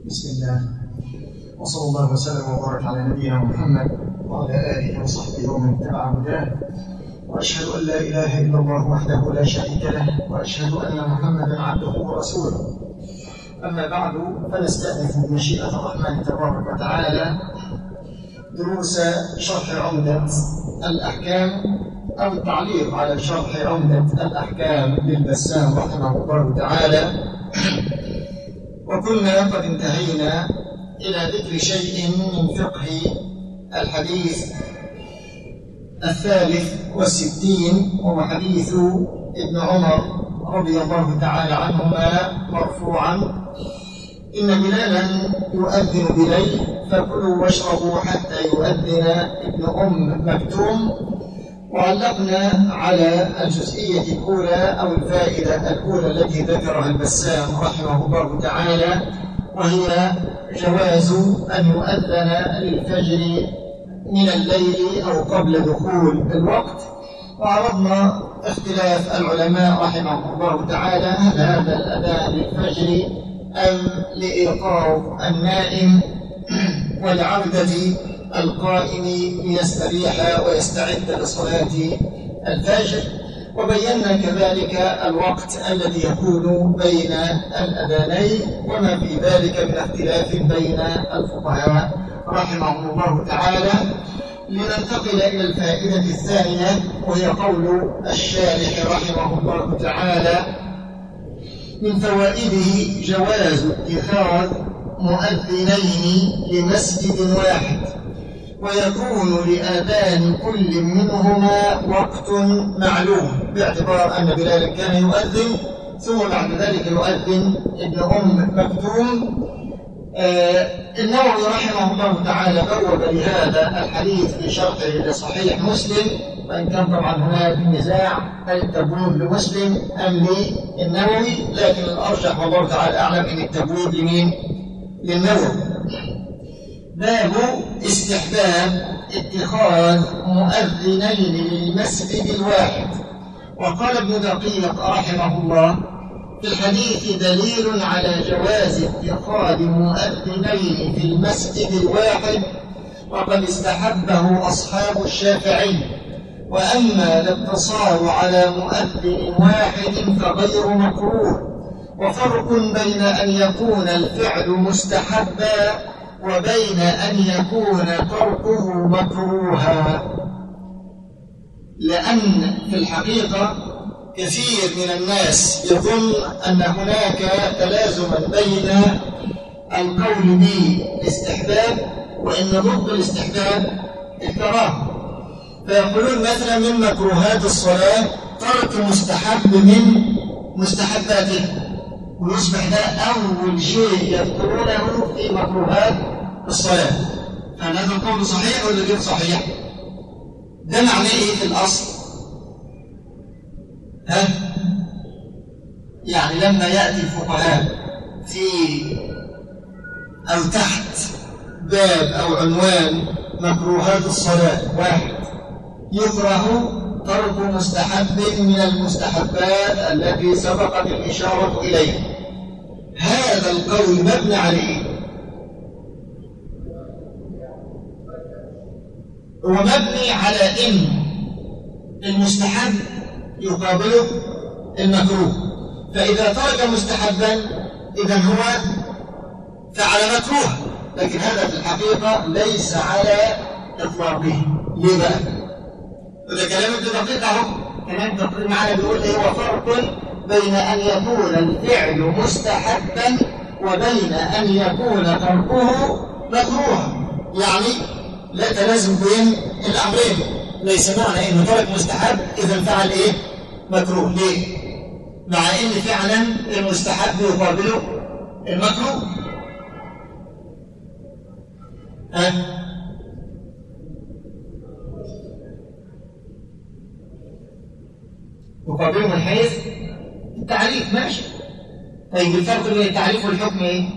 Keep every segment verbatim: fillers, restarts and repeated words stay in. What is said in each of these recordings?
بسم الله وصلى الله وسلم وبارك على نبينا محمد وعلى آله وصحبه ومن تبع هداه، وأشهد أن لا إله إلا الله وحده لا شريك له، وأشهد أن محمدا عبده ورسوله. أما بعد، فنستأنف بمشيئة الرحمن تبارك وتعالى دروس شرح عمدة الأحكام أو التعليق على شرح عمدة الأحكام للبسام رحمه الله تعالى. وكنا قد انتهينا إلى ذكر شيء من فقه الحديث الثالث والستين، وهو حديث ابن عمر رضي الله تعالى عنهما مرفوعا: إن بلالا يؤذن بليل فكلوا واشربوا حتى يؤذن ابن أم مكتوم. وعلقنا على الجزئية الأولى أو الفائدة الأولى التي ذكرها البسام رحمه الله تعالى، وهي جواز أن يؤذن للفجر من الليل أو قبل دخول الوقت. وعرضنا اختلاف العلماء رحمه الله تعالى: هل هذا الأذان للفجر أم لإيقاظ النائم ولعودة القائم ليستريح ويستعد لصلاة الفجر. وبينا كذلك الوقت الذي يكون بين الأذانين وما في ذلك من اختلاف بين الفقهاء رحمهم الله تعالى. لننتقل إلى الفائدة الثانية، وهي قول الشارح رحمه الله تعالى: من فوائده جواز اتخاذ مؤذنين لمسجد واحد، ويكون لآذان كل منهما وقت معلوم، باعتبار أن بلال كان يؤذن ثم بعد ذلك يؤذن ابن أم مكتوم. آه النووي رحمه الله تعالى بوب لهذا الحديث في شرحه لصحيح مسلم، وإن كان طبعا هناك نزاع هل التبويب لمسلم أم للنووي، لكن الأرجح والله تعالى أعلم أن التبويب لمين؟ للنووي. باب استحباب اتخاذ مؤذنين للمسجد الواحد. وقال ابن دقيق رحمه الله: في الحديث دليل على جواز اتخاذ مؤذنين في المسجد الواحد، وقد استحبه أصحاب الشافعي. وأما الاقتصار على مؤذن واحد فغير مكروه، وفرق بين أن يكون الفعل مستحبا وبين أن يكون تركه مكروها. لأن في الحقيقة كثير من الناس يظن أن هناك تلازما بين القول بالاستحباب وإن ضد الاستحباب الكراهة. فيقولون مثلا من مكروهات الصلاة ترك مستحب من مستحباتها، ويصبح ده أول شيء يذكرونه في مكروهات الصلاة. هل هذا القول صحيح ولا غير صحيح؟ ده معناه إيه في الأصل؟ ها؟ يعني لما يأتي الفقهاء في أو تحت باب أو عنوان مكروهات الصلاة واحد، يكره ترك مستحب من المستحبات التي سبقت الإشارة إليه. هذا القول مبني عليه، هو مبني على إن المستحب يقابله المكروه، فإذا ترك مستحبا إذن هو فعل مكروه. لكن هذا في الحقيقة ليس على إطلاقه. ليه بقى؟ وده كلام ابن دقيق اهو، كلام دقيق معنا بيقول ايه: هو فرق بين ان يكون الفعل مستحبا وبين ان يكون تركه مكروها. يعني لا تلازم بين الامرين. ليس معنى انه ترك مستحب اذا فعل ايه؟ مكروه. ليه؟ مع ان فعلا المستحب يقابله المكروه. ها؟ يقابله من حيث التعريف، ماشي. طيب الفرق بين التعريف والحكم ايه؟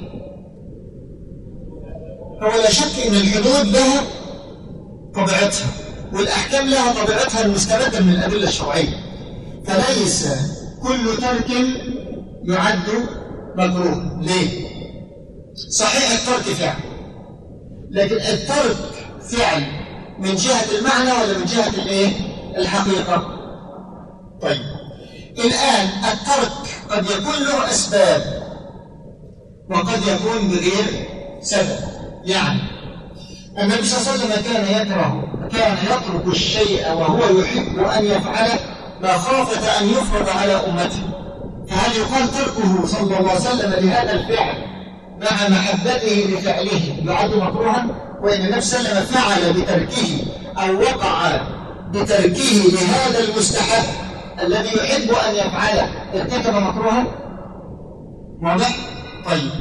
هو لا شك ان الحدود لها طبيعتها والاحكام لها طبيعتها المستمده من الادله الشرعيه، فليس كل ترك يعد مكروه. ليه؟ صحيح الترك فعل، لكن الترك فعل من جهة المعنى ولا من جهة الايه؟ الحقيقة؟ طيب الآن الترك قد يكون له أسباب وقد يكون بغير سبب. يعني النبي صلى الله عليه وسلم كان يكره كان يترك الشيء وهو يحب أن يفعله مخافة أن يفرض على أمته، فهل يقال تركه صلى الله عليه وسلم لهذا الفعل مع محبته لفعله يعد مكروها؟ وإن النبي صلى الله عليه وسلم فعل بتركه أو وقع بتركه لهذا المستحب الذي يحب أن يفعله ارتكب مكروها؟ واضح؟ طيب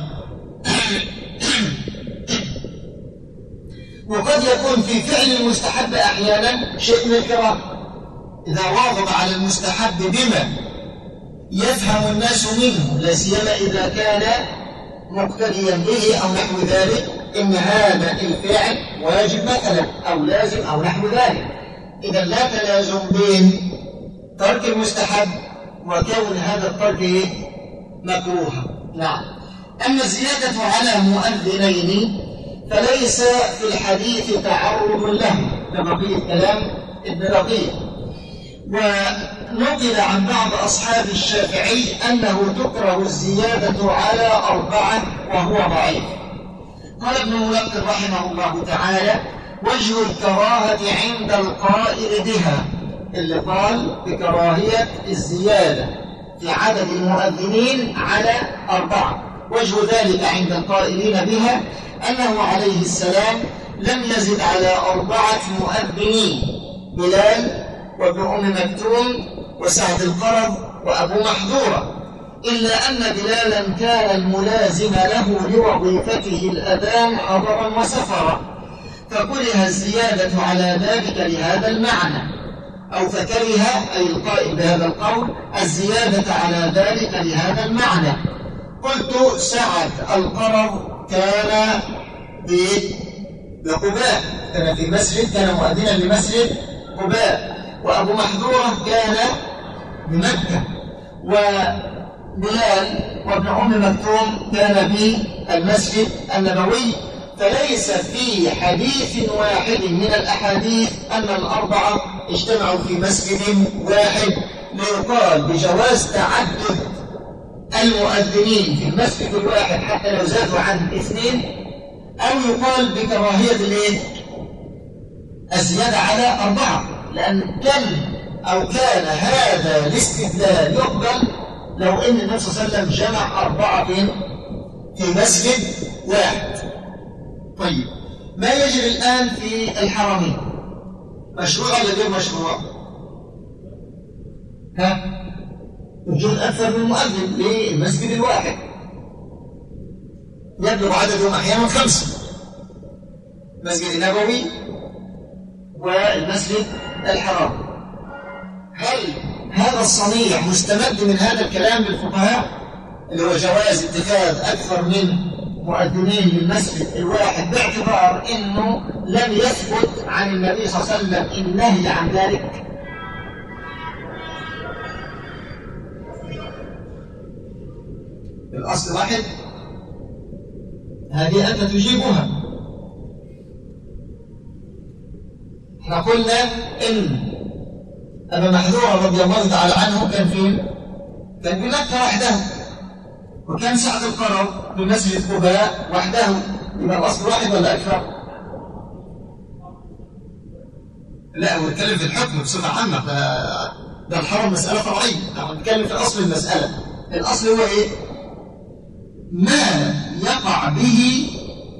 وقد يكون في فعل المستحب أحيانا شيء من الكراهة، إذا واظب على المستحب بما يفهم الناس منه، لا سيما إذا كان مقتديا به أو نحو ذلك، إن هذا الفعل واجب مثلا أو لازم أو نحو ذلك. إذا لا تلازم بين ترك المستحب وكون هذا الترك مكروها. نعم. أما الزيادة على مؤذنين فليس في الحديث تعرض له كبقية كلام ابن دقيق، ونقل عن بعض أصحاب الشافعي أنه تكره الزيادة على أربعة وهو ضعيف. قال ابن ملقن رحمه الله تعالى: وجه الكراهة عند القائل بها، اللي قال بكراهية الزيادة في عدد المؤذنين على أربعة، وجه ذلك عند القائلين بها أنه عليه السلام لم يزد على أربعة مؤذنين: بلال وابن أم مكتوم وسعد القرظ وأبو محذورة، إلا أن بلالا كان الملازم له لوظيفته الأذان حضرا وسفرا، فكره الزيادة على ذلك لهذا المعنى، أو فكره أي القائل بهذا القول الزيادة على ذلك لهذا المعنى. قلت: سعد القرظ كان بقباء، كان في مسجد، كان مؤذنا لمسجد قباء، وأبو محذورة كان بمكة، وبلال وابن أم مكتوم كان في المسجد النبوي. فليس في حديث واحد من الأحاديث أن الأربعة اجتمعوا في مسجد واحد ليقال بجواز تعدد المؤذنين في المسجد الواحد حتى لو زادوا عن اثنين، أو يقال بكراهية الايه؟ الزيادة على أربعة، لأن كان أو كان هذا الاستدلال يقبل لو أن النبي صلى الله عليه وسلم جمع أربعة في مسجد واحد. طيب ما يجري الآن في الحرمين مشروع ولا غير مشروع؟ ها؟ وجود أكثر من مؤذن للمسجد الواحد، يبلغ عددهم أحيانا خمسة: المسجد النبوي والمسجد الحرام. هل هذا الصنيع مستمد من هذا الكلام للفقهاء اللي هو جواز اتخاذ أكثر من مؤذنين للمسجد الواحد باعتبار أنه لم يثبت عن النبي صلى الله عليه وسلم النهي عن ذلك؟ الأصل واحد، هذه أنت تجيبها. احنا قلنا إن أبا محذورة رضي الله تعالى عنه كان فين؟ كان بمكة وحده، وكان سعد القرظ بمسجد قباء وحده. يبقى الأصل واحد ولا أكثر؟ لا، هو نتكلم في الحكم بصفة عامة، ده الحرم مسألة فرعية، نحن نتكلم في أصل المسألة. الأصل هو إيه؟ ما يقع به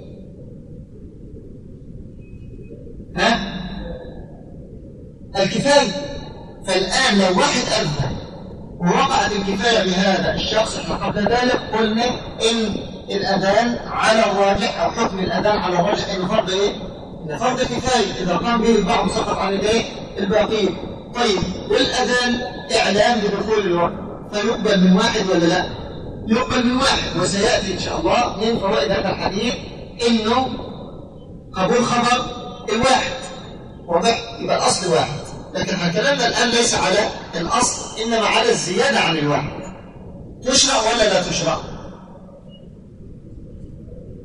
ها الكفاية. فالآن لو واحد أذن ووقعت الكفاية بهذا الشخص، احنا قبل ذلك قلنا إن الأذان على الراجح أو حكم الأذان على الراجح إنه فرض إيه؟ إنه فرض كفاية، إذا قام به البعض سقط عن الإيه؟ الباقين. طيب والأذان إعلام بدخول الوقت، فيقبل من واحد ولا لا؟ يقبل من واحد، وسيأتي إن شاء الله من فوائد هذا الحديث إنه قبول خبر الواحد. واضح؟ يبقى الأصل واحد، لكن كلامنا الآن ليس على الأصل، إنما على الزيادة عن الواحد. تشرع ولا لا تشرع؟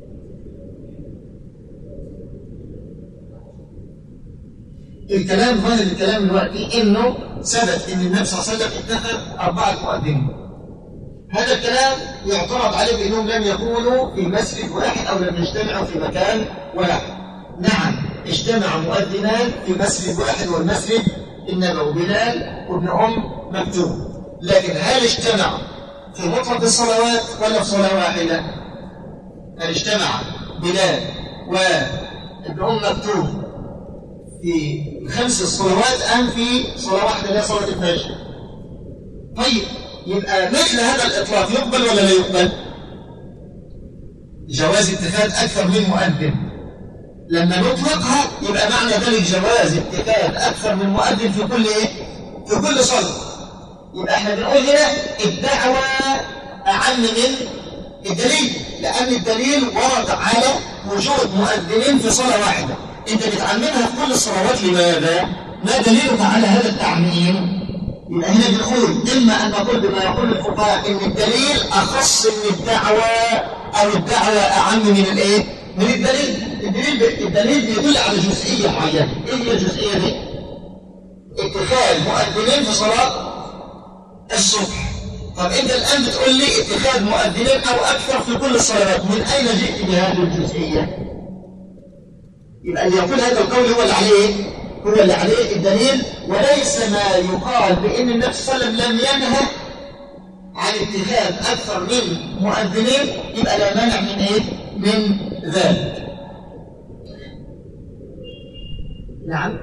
الكلام ظاهر الكلام دلوقتي انه ثبت ان النبي صلى الله عليه وسلم اتخذ اربعه مؤذنين. هذا الكلام يعترض عليه بانهم لم يكونوا في مسجد واحد او لم يجتمعوا في مكان واحد. نعم اجتمع مؤذنان في مسجد واحد والمسجد النبوي، بلال وابن ام مكتوم، لكن هل اجتمع في مطلق الصلوات ولا في صلاه واحده؟ هل اجتمع بلال وابن ام مكتوم في خمس الصلوات ام في صلاه واحده اللي هي صلاه الفجر؟ طيب يبقى مثل هذا الاطلاق يقبل ولا لا يقبل؟ جواز اتخاذ اكثر من مؤذن لما نطلقها يبقى معنى ذلك جواز اتخاذ اكثر من مؤذن في كل ايه؟ في كل صلاه. يبقى احنا بنقول هنا الدعوه اعم من الدليل، لان الدليل ورد على وجود مؤذنين في صلاه واحده، انت بتعممها في كل الصلوات، لماذا؟ ما دليلك على هذا التعميم؟ يبقى هنا بنقول اما ان نقول بما يقول الفقهاء ان الدليل اخص من الدعوه او الدعوه اعم من الايه؟ من الدليل. الدليل الدليل بيدل على جزئيه معينه، ايه هي الجزئيه دي؟ اتخاذ مؤذنين في صلاه الصبح. طب انت الان بتقول لي اتخاذ مؤذنين او اكثر في كل الصلوات، من اين جئت بهذه الجزئيه؟ يبقى اللي يقول هذا القول هو اللي عليه هو اللي عليه الدليل، وليس ما يقال بان النبي صلى الله عليه وسلم لم ينهى عن اتخاذ اكثر من مؤذنين، يبقى لا مانع من ايه؟ من ذلك. نعم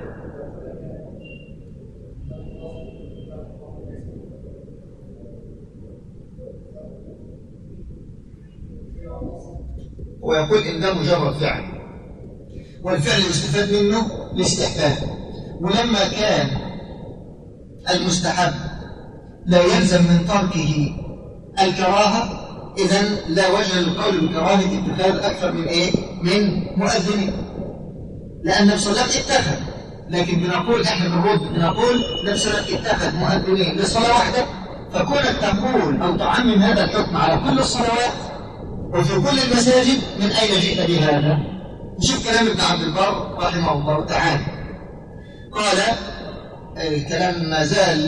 ويقول ان ده مجرد فعل، والفعل يستفاد منه الاستحباب، ولما كان المستحب لا يلزم من تركه الكراهه، اذن لا وجه للقول بكراهه اتخاذ اكثر من ايه؟ من مؤذنين، لان النبي صلى الله عليه وسلم اتخذ، لكن بنقول احنا بنرد بنقول النبي صلى الله عليه وسلم اتخذ مؤذنين لصلاه واحده، فكونك تقول او تعمم هذا الحكم على كل الصلوات وفي كل المساجد، من اين جئت بهذا؟ نشوف كلام ابن عبد البر رحمه الله تعالى. قال الكلام ما زال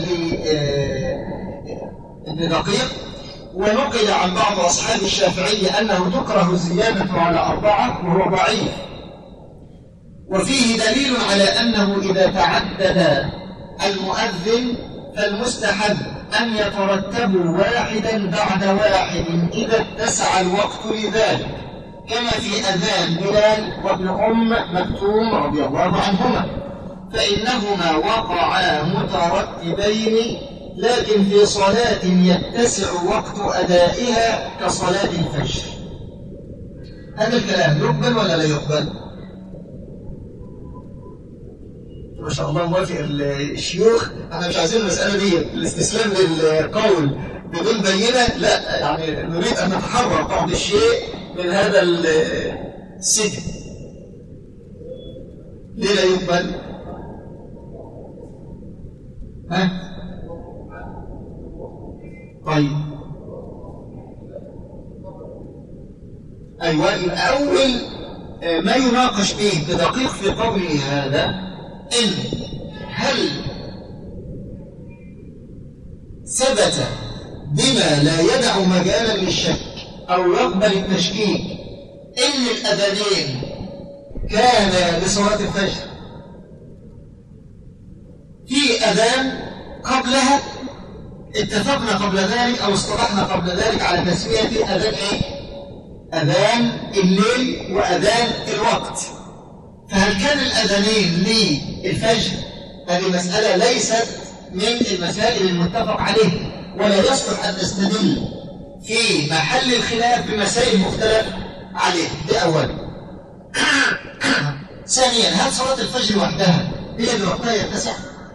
لابن دقيق: ونقل عن بعض اصحاب الشافعي انه تكره الزياده على اربعه وهو ضعيف، وفيه دليل على انه اذا تعدد المؤذن فالمستحب ان يترتبوا واحدا بعد واحد اذا اتسع الوقت لذلك، كما في اذان بلال وابن ام مكتوم رضي الله عنهما، فانهما وقعا مترتبين، لكن في صلاه يتسع وقت ادائها كصلاه الفجر. هذا الكلام يقبل ولا لا يقبل؟ ما شاء الله موافق الشيوخ. احنا مش عايزين المساله دي الاستسلام للقول بدون بينه، لا، يعني نريد ان نتحرر بعض الشيء من هذا السجن. ليه لا يقبل؟ ها؟ طيب ايوه، اول ما يناقش به بدقيق في قوله هذا ان هل ثبت بما لا يدع مجالا للشك او يقبل التشكيك ان الاذانين كان لصلاه الفجر، في اذان قبلها اتفقنا قبل ذلك او اصطلحنا قبل ذلك على تسميه اذان ايه؟ اذان الليل واذان الوقت. فهل كان الاذانين للفجر؟ هذه مساله ليست من المسائل المتفق عليها، ولا يصلح ان نستدل في محل الخلاف بمسائل مختلف عليه. ده اولا. ثانيا، هل صلاه الفجر وحدها هي اللي وقتها يتسع؟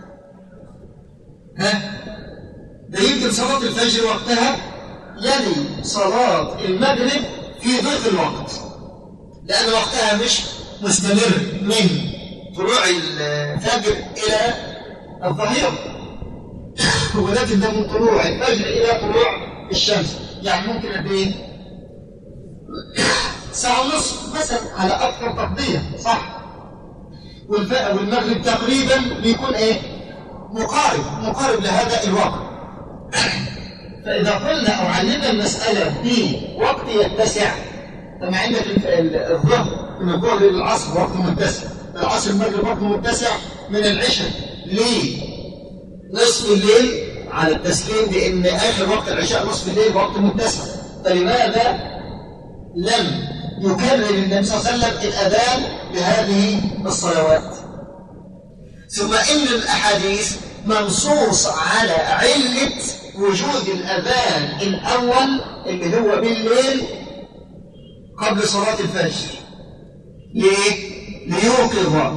ها؟ ده يمكن صلاه الفجر وقتها يلي صلاه المغرب في ضيق الوقت، لان وقتها مش مستمر من طلوع الفجر الى الظهيره، ولكن ده من طلوع الفجر الى طلوع الشمس، يعني ممكن قد ايه؟ ساعه ونصف مثلا على اكثر تقدير، صح؟ والمغرب تقريبا بيكون ايه؟ مقارب مقارب لهذا الوقت. فإذا قلنا أو علمنا المسألة بوقت يتسع، فما عندك الظهر من الظهر للعصر وقت متسع، العصر المغرب وقت متسع، من العشاء ليه نصف الليل على التسليم، لأن آخر وقت العشاء نصف الليل وقت متسع. فلماذا لم يكرر النبي صلى الله عليه وسلم الأذان بهذه الصلوات؟ ثم إن الأحاديث منصوص على علة وجود الأذان الأول اللي هو بالليل قبل صلاة الفجر. ليه؟ ليوقظ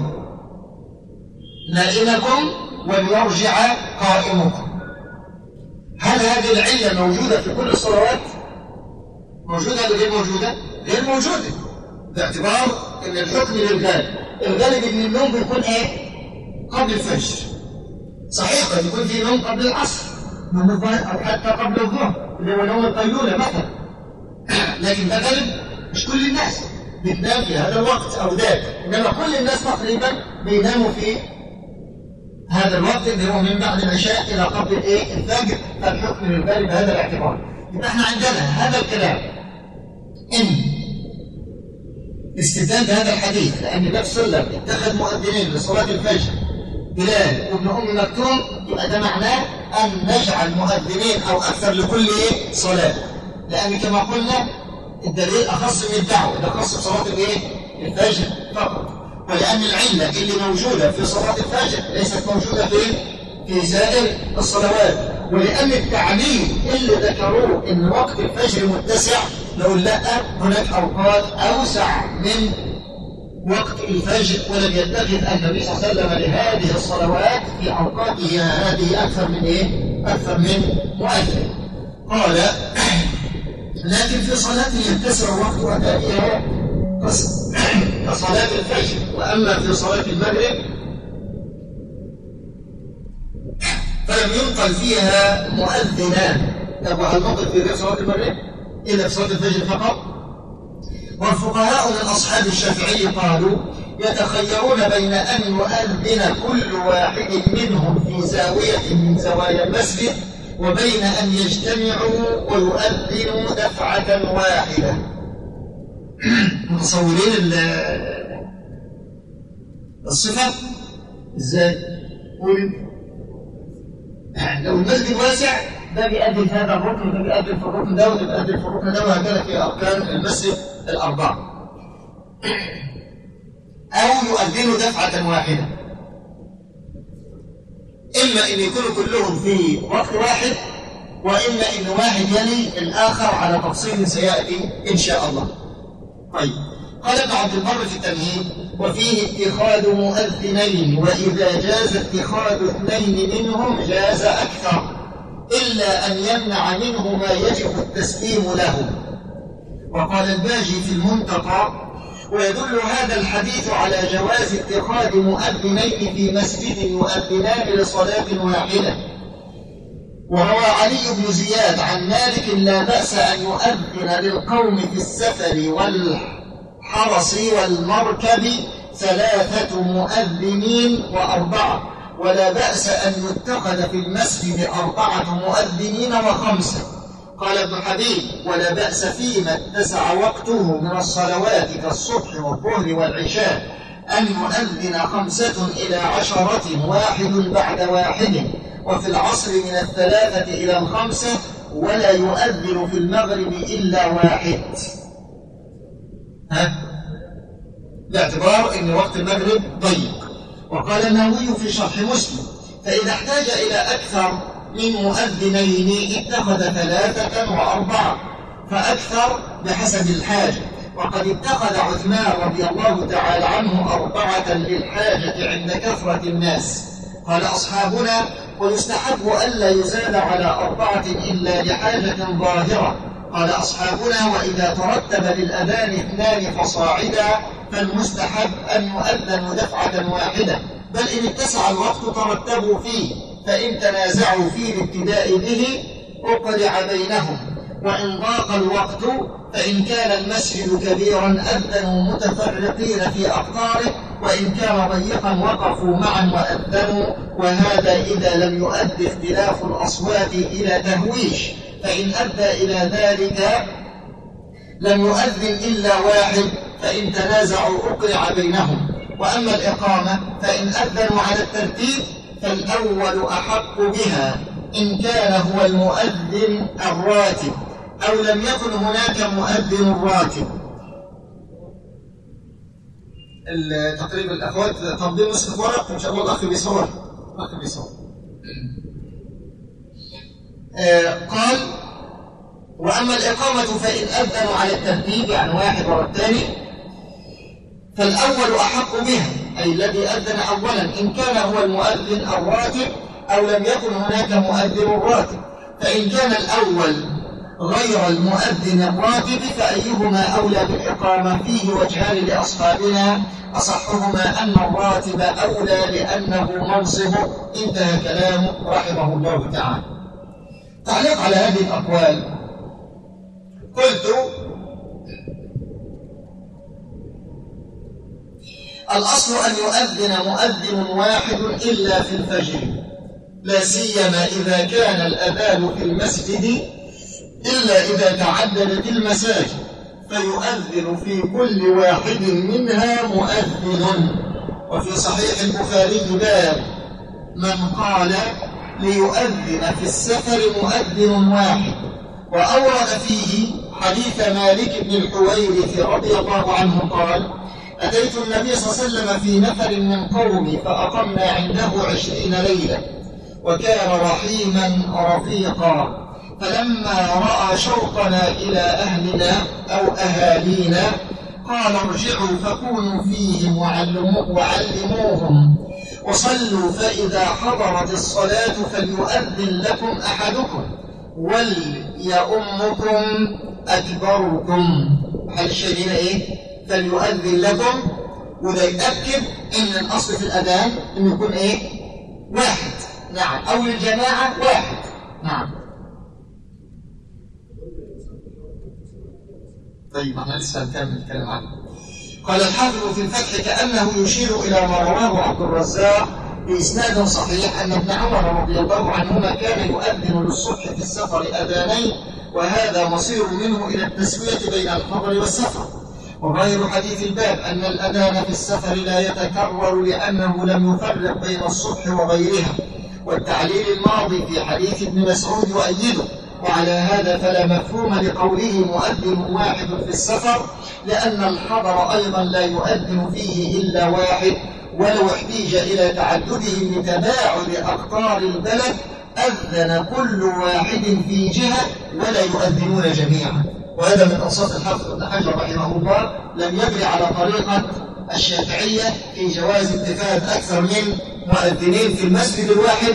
نائمكم وليرجع قائمكم. هل هذه العلة موجودة في كل الصلوات؟ موجودة ولا غير موجودة؟ غير موجودة، باعتبار أن الحكم للغالب. الغالب أن النوم بيكون إيه؟ قبل الفجر. صحيح قد يكون في نوم قبل العصر أو حتى قبل الظهر اللي هو نوم القيلولة مثلا، لكن ده غالب مش كل الناس بتنام في هذا الوقت أو ذاك، إنما كل الناس تقريبا بيناموا في هذا الوقت اللي هو من بعد العشاء إلى قبل الإيه؟ الفجر. فالحكم للغالب بهذا الاعتبار. يبقى احنا عندنا هذا الكلام إن استدلال هذا الحديث لأن النبي صلى الله عليه وسلم اتخذ مؤذنين لصلاة الفجر بلال وابن أم مكتوم، يبقى ده معناه أن نجعل مؤذنين أو أكثر لكل صلاة، لأن كما قلنا الدليل أخص من الدعوة، ده خاص بصلاة الإيه؟ الفجر فقط. ولأن العلة اللي موجودة في صلاة الفجر ليست موجودة في في سائر الصلوات، ولأن التعليل اللي ذكروه إن وقت الفجر متسع، نقول لا، هناك أوقات أوسع من وقت الفجر، ولم يتخذ النبي صلى الله عليه وسلم لهذه الصلوات في أوقاته هذه أكثر من إيه؟ أكثر من مؤذن. قال لكن في صلاة يتسع وقت أدائها كصلاة الفجر، وأما في صلاة المغرب فلم ينقل فيها مؤذنان. طب وهل نقل في غير صلاة المغرب إلا في صلاة الفجر فقط؟ والفقهاء من أصحاب الشافعي قالوا يتخيرون بين أن يؤذن كل واحد منهم في زاوية من زوايا المسجد وبين أن يجتمعوا ويؤذنوا دفعة واحدة. متصورين الصفة ازاي؟ قول لو المسجد واسع ده بيأذن في هذا الركن وده بيأذن في الركن ده وده بيأذن في الركن ده، وهكذا في أركان المسجد الأربعة. أو يؤذنوا دفعة واحدة، إما أن يكونوا كلهم في وقت واحد، وإما أن واحد يلي الآخر على تفصيل سيأتي إن شاء الله. طيب، قال ابن عبد البر في التمهيد: وفيه اتخاذ مؤذنين، وإذا جاز اتخاذ اثنين منهم جاز أكثر، إلا أن يمنع منه ما يجب التسليم له. وقال الباجي في المنتقى: ويدل هذا الحديث على جواز اتخاذ مؤذنين في مسجد يؤذنان لصلاة واحدة. وروى علي بن زياد عن مالك: لا بأس أن يؤذن للقوم في السفر والحرس والمركب ثلاثة مؤذنين وأربعة، ولا بأس أن يتخذ في المسجد أربعة مؤذنين وخمسة. قال ابن حبيب: ولا بأس فيما اتسع وقته من الصلوات كالصبح والظهر والعشاء أن يؤذن خمسة إلى عشرة واحد بعد واحد، وفي العصر من الثلاثة إلى الخمسة، ولا يؤذن في المغرب إلا واحد. ها؟ باعتبار أن وقت المغرب ضيق. وقال النووي في شرح مسلم: فإذا احتاج إلى أكثر من مؤذنين اتخذ ثلاثة وأربعة، فأكثر بحسب الحاجة. وقد اتخذ عثمان رضي الله تعالى عنه أربعة للحاجة عند كثرة الناس. قال أصحابنا: ويستحب ألا يزاد على أربعة إلا لحاجة ظاهرة. قال أصحابنا: وإذا ترتب للأذان اثنان فصاعدا فالمستحب أن يؤذن دفعة واحدة، بل إن اتسع الوقت ترتبوا فيه، فإن تنازعوا في الابتداء به أقرع بينهم، وإن ضاق الوقت فإن كان المسجد كبيرا أذنوا متفرقين في أقطاره، وإن كان ضيقا وقفوا معا وأذنوا، وهذا إذا لم يؤدي اختلاف الأصوات إلى تهويش، فإن أدى إلى ذلك لم يؤذن إلا واحد، فإن تنازعوا أقرع بينهم. وأما الإقامة فإن أذنوا على الترتيب فالأول أحق بها إن كان هو المؤذن الراتب أو لم يكن هناك مؤذن راتب. تقريب الأخوات تقديم نسخة ورق إن شاء الله. الأخ بيصور الأخ بيصور آه قال: وأما الإقامة فإن أذنوا على الترتيب، يعني واحد ورا الثاني، فالأول أحق بها، أي الذي أذن أولا إن كان هو المؤذن الراتب أو لم يكن هناك مؤذن راتب. فإن كان الأول غير المؤذن الراتب فأيهما أولى بالإقامة؟ فيه وجهان لأصحابنا، أصحهما أن الراتب أولى لأنه منصبه. انتهى كلامه رحمه الله تعالى. تعليق على هذه الأقوال: قلت: الأصل أن يؤذن مؤذن واحد إلا في الفجر، لا سيما إذا كان الأذان في المسجد، إلا إذا تعددت المساجد فيؤذن في كل واحد منها مؤذن. وفي صحيح البخاري باب من قال ليؤذن في السفر مؤذن واحد، وأورد فيه حديث مالك بن الحويرث رضي الله عنه قال: أتيت النبي صلى الله عليه وسلم في نفر من قومي فأقمنا عنده عشرين ليلة، وكان رحيما رفيقا، فلما رأى شوقنا إلى أهلنا أو أهالينا قال: ارجعوا فكونوا فيهم وعلموهم وصلوا، فإذا حضرت الصلاة فليؤذن لكم أحدكم وليؤمكم أكبركم. هل الشيء هنا إيه؟ فليؤذن لكم، وده يتأكد إن الأصل في الأذان إنه يكون إيه؟ واحد. نعم. أو الجماعة واحد. نعم. طيب احنا لسه هنكمل الكلام عنه. قال الحافظ في الفتح: كأنه يشير إلى ما رواه عبد الرزاق بإسناد صحيح أن ابن عمر رضي الله عنهما كان يؤذن للصبح في السفر أذانين، وهذا مصير منه إلى التسوية بين الحضر والسفر. وغير حديث الباب أن الأذان في السفر لا يتكرر لأنه لم يفرق بين الصبح وغيرها، والتعليل الماضي في حديث ابن مسعود يؤيده. وعلى هذا فلا مفهوم لقوله مؤذن واحد في السفر، لأن الحضر أيضا لا يؤذن فيه إلا واحد، ولو احتيج إلى تعددهم لتباعد أقطار البلد أذن كل واحد في جهة ولا يؤذنون جميعا. وهذا من أوصاف الحافظ ابن حجر رحمه الله، لم يجري على طريقة الشافعية في جواز اتخاذ أكثر من مؤذنين في المسجد الواحد،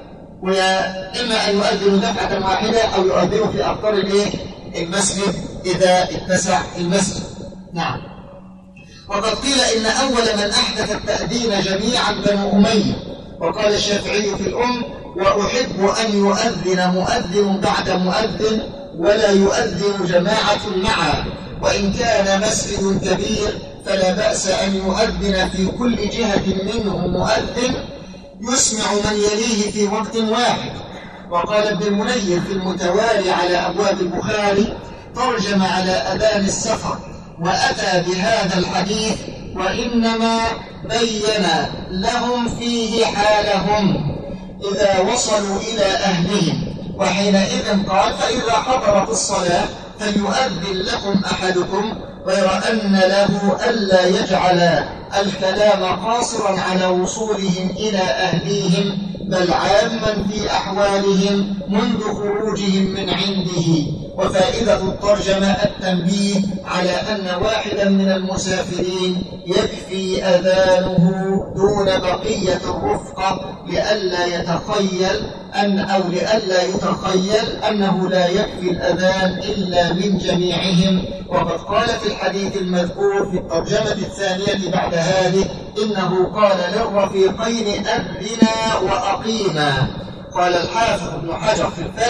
وإما أن يؤذنوا دفعة واحدة أو يؤذنوا في أقطار المسجد إذا اتسع المسجد. نعم. وقد قيل إن أول من أحدث التأذين جميعا بنو أمية، وقال الشافعي في الأم: وأحب أن يؤذن مؤذن بعد مؤذن ولا يؤذن جماعة معا، وإن كان مسجد كبير فلا بأس أن يؤذن في كل جهة منه مؤذن يسمع من يليه في وقت واحد. وقال ابن المنير في المتوالي على أبواب البخاري: ترجم على أذان السفر وأتى بهذا الحديث، وإنما بين لهم فيه حالهم إذا وصلوا إلى أهلهم، وحينئذ قال: فإذا حضرت الصلاة فليؤذن لكم أحدكم، غير أن له ألا يجعل الكلام قاصرا على وصولهم إلى أهليهم، بل عاما في أحوالهم منذ خروجهم من عنده. وفائدة الترجمة التنبيه على أن واحدا من المسافرين يكفي أذانه دون بقية الرفقة، لئلا يتخيل أن أو لئلا يتخيل أنه لا يكفي الأذان إلا من جميعهم. وقد قال في الحديث المذكور في الترجمة الثانية بعد هذه: إنه قال للرفيقين أذنا وأقيما. قال الحافظ ابن حجر في الفتح: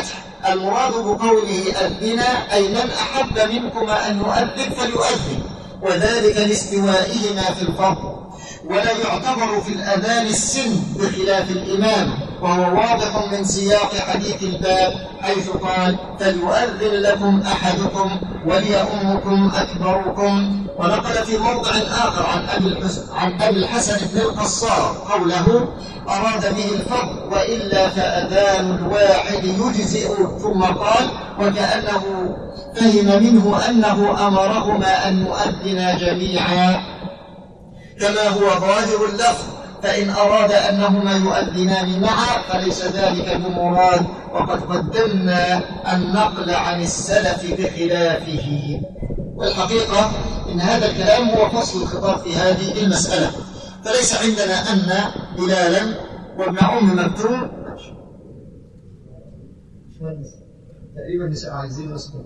المراد بقوله أذنا أي من أحب منكما أن يؤذن فليؤذن، وذلك لاستوائهما في الفضل. ولا يعتبر في الأذان السن بخلاف الإمام، وهو واضح من سياق حديث الباب حيث قال فليؤذن لكم أحدكم وليؤمكم أكبركم. ونقل في موضع آخر عن أبي الحسن, عن أبي الحسن بن القصار قوله أراد به الفضل وإلا فأذان الواحد يجزئ، ثم قال وكأنه فهم منه أنه أمرهما أن يؤذنا جميعا كما هو ظاهر اللفظ، فإن أراد أنهما يؤذنان معا فليس ذلك بمراد، وقد قدمنا النقل عن السلف بخلافه. والحقيقة إن هذا الكلام هو فصل الخطاب في هذه المسألة، فليس عندنا أن بلالا وابن أم مكتوم تقريبا نساء عايزين نصبر.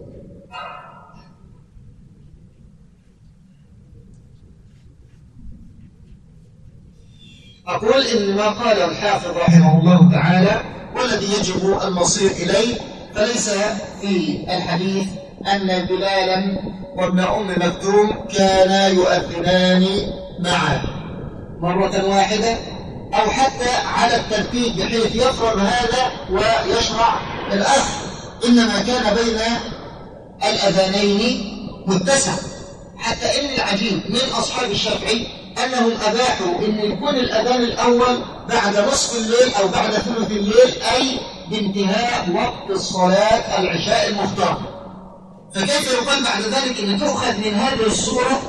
أقول إن ما قاله الحافظ رحمه الله تعالى والذي يجب المصير إليه، فليس في الحديث أن بلالا وابن أم مكتوم كانا يؤذنان معا مرة واحدة أو حتى على الترتيب بحيث يفرغ هذا ويشرع الآخر، إنما كان بين الأذانين متسع. حتى إن العجيب من أصحاب الشافعي أنهم أباحوا أن يكون الأذان الأول بعد نصف الليل أو بعد ثلث الليل، أي بانتهاء وقت الصلاة العشاء المختار. فكيف يقال بعد ذلك أن تؤخذ من هذه الصورة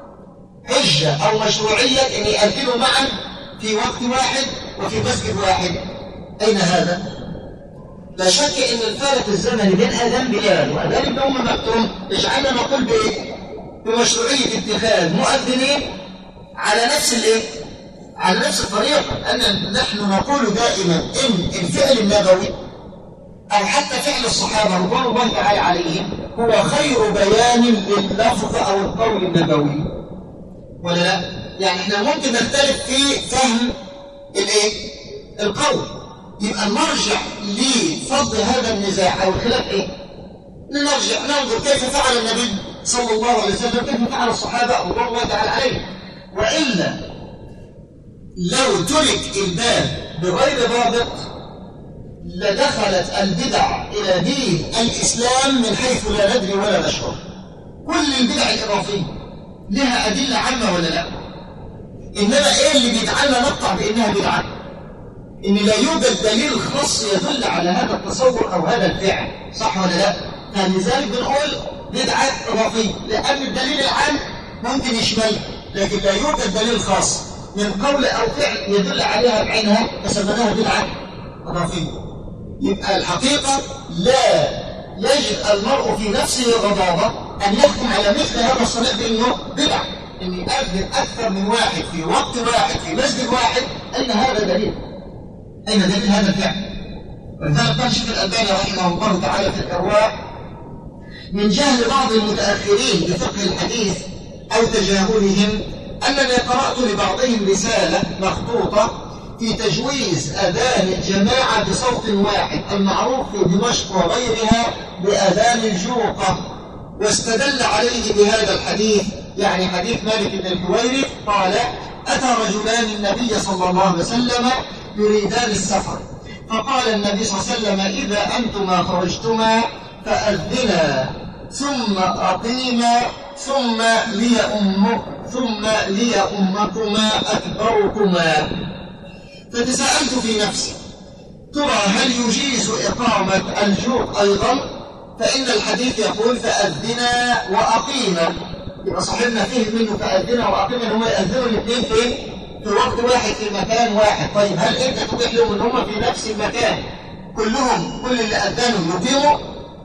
حجة أو مشروعية أن يأذنوا معا في وقت واحد وفي مسجد واحد؟ أين هذا؟ لا شك أن الفارق الزمني بين أذان بلال وأذان ابن أم مكتوم يجعلنا نقول بإيه؟ بمشروعية اتخاذ مؤذنين على نفس الايه؟ على نفس الطريقة. أن نحن نقول دائما إن الفعل النبوي أو حتى فعل الصحابة رضوان الله تعالى عليهم هو خير بيان لللفظ أو القول النبوي، ولا لا؟ يعني احنا ممكن نختلف في فهم الايه؟ القول، يبقى نرجع لفضل هذا النزاع أو الخلاف ايه؟ نرجع ننظر كيف فعل النبي صلى الله عليه وسلم، كيف فعل الصحابة رضوان الله تعالى عليهم. وإلا لو ترك الباب بغير ضابط لدخلت البدع إلى دين الإسلام من حيث لا ندري ولا نشعر. كل البدع الإضافية لها أدلة عامة ولا لا؟ إنما إيه اللي بيجعلنا نقطع بإنها بدعة؟ إن لا يوجد دليل خاص يدل على هذا التصور أو هذا الفعل، صح ولا لا؟ فلذلك بنقول بدعة إضافية، لأن الدليل العام ممكن يشمل، لكن لا يوجد دليل خاص من قول أو فعل يدل عليها بعينها فسمناها بدعة إضافية. يبقى الحقيقة لا يجد المرء في نفسه غضاضة أن يحكم على مثل هذا الصنيع بأنه بدعة، أن يؤذن أكثر من واحد في وقت واحد في مسجد واحد. أين هذا دليل؟ أين دليل هذا الفعل؟ ولذلك قال الشيخ الألباني رحمه الله تعالى في الإرواح من جهل بعض المتأخرين بفقه الحديث أو تجاهلهم أنني قرأت لبعضهم رسالة مخطوطة في تجويز أذان الجماعة بصوت واحد المعروف في دمشق وغيرها بأذان الجوقة، واستدل عليه بهذا الحديث، يعني حديث مالك بن الحويرث قال أتى رجلان النبي صلى الله عليه وسلم يريدان السفر، فقال النبي صلى الله عليه وسلم إذا أنتما خرجتما فأذنا ثم أقيما ثم لي أم ثم لي أمكما أكبركما. فتساءلت في نفسي ترى هل يجيز إقامة الجوق أيضا؟ فإن الحديث يقول فأذنا وأقيما، يبقى صاحبنا فيه منه فأذنا وأقيما هم يأذنوا الاثنين في في وقت واحد في مكان واحد. طيب هل أنت تتيح لهم أن هم في نفس المكان كلهم كل اللي أذنوا يقيموا؟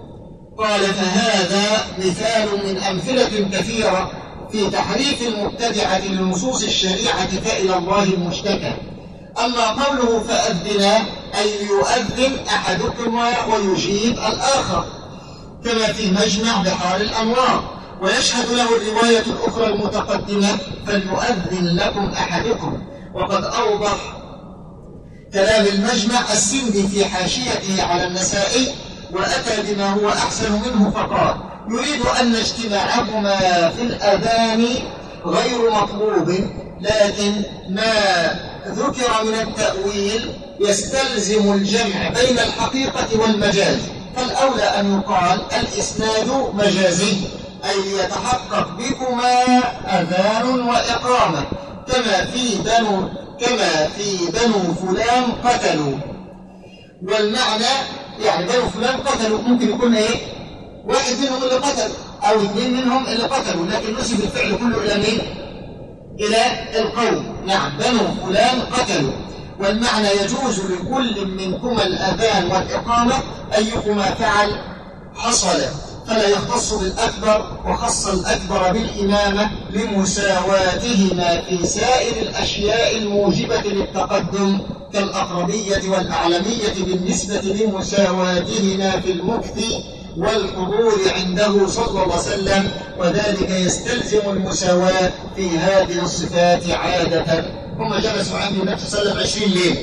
قال فهذا مثال من أمثلة كثيرة في تحريف المبتدعة لنصوص الشريعة فإلى الله المشتكى. أما قوله فأذنا أي يؤذن أحدكما ويجيب الآخر كما في مجمع بحار الأنوار، ويشهد له الرواية الأخرى المتقدمة فليؤذن لكم أحدكم. وقد أوضح كلام المجمع السندي في حاشيته على النسائي وأتى بما هو أحسن منه فقال يريد أن اجتماعهما في الأذان غير مطلوب، لكن ما ذكر من التأويل يستلزم الجمع بين الحقيقة والمجاز، فالأولى أن يقال الإسناد مجازي، أي يتحقق بكما أذان وإقامة، كما في بنو كما في بنو فلان قتلوا. والمعنى يعني بنو فلان قتلوا ممكن يكون ايه؟ واحد منهم اللي قتل او اثنين منهم اللي قتلوا، لكن نسب الفعل كله الى مين؟ الى القوم. نعم بنو فلان قتلوا. والمعنى يجوز لكل منكما الاذان والاقامه ايكما فعل حصل، فلا يختص بالأكبر، وخص الأكبر بالإمامة لمساواتهما في سائر الأشياء الموجبة للتقدم كالأقربية والأعلمية بالنسبة لمساواتهما في المكث والحضور عنده صلى الله عليه وسلم، وذلك يستلزم المساواة في هذه الصفات عادة. هم جلسوا عند النبي صلى الله عليه وسلم عشرين ليلة،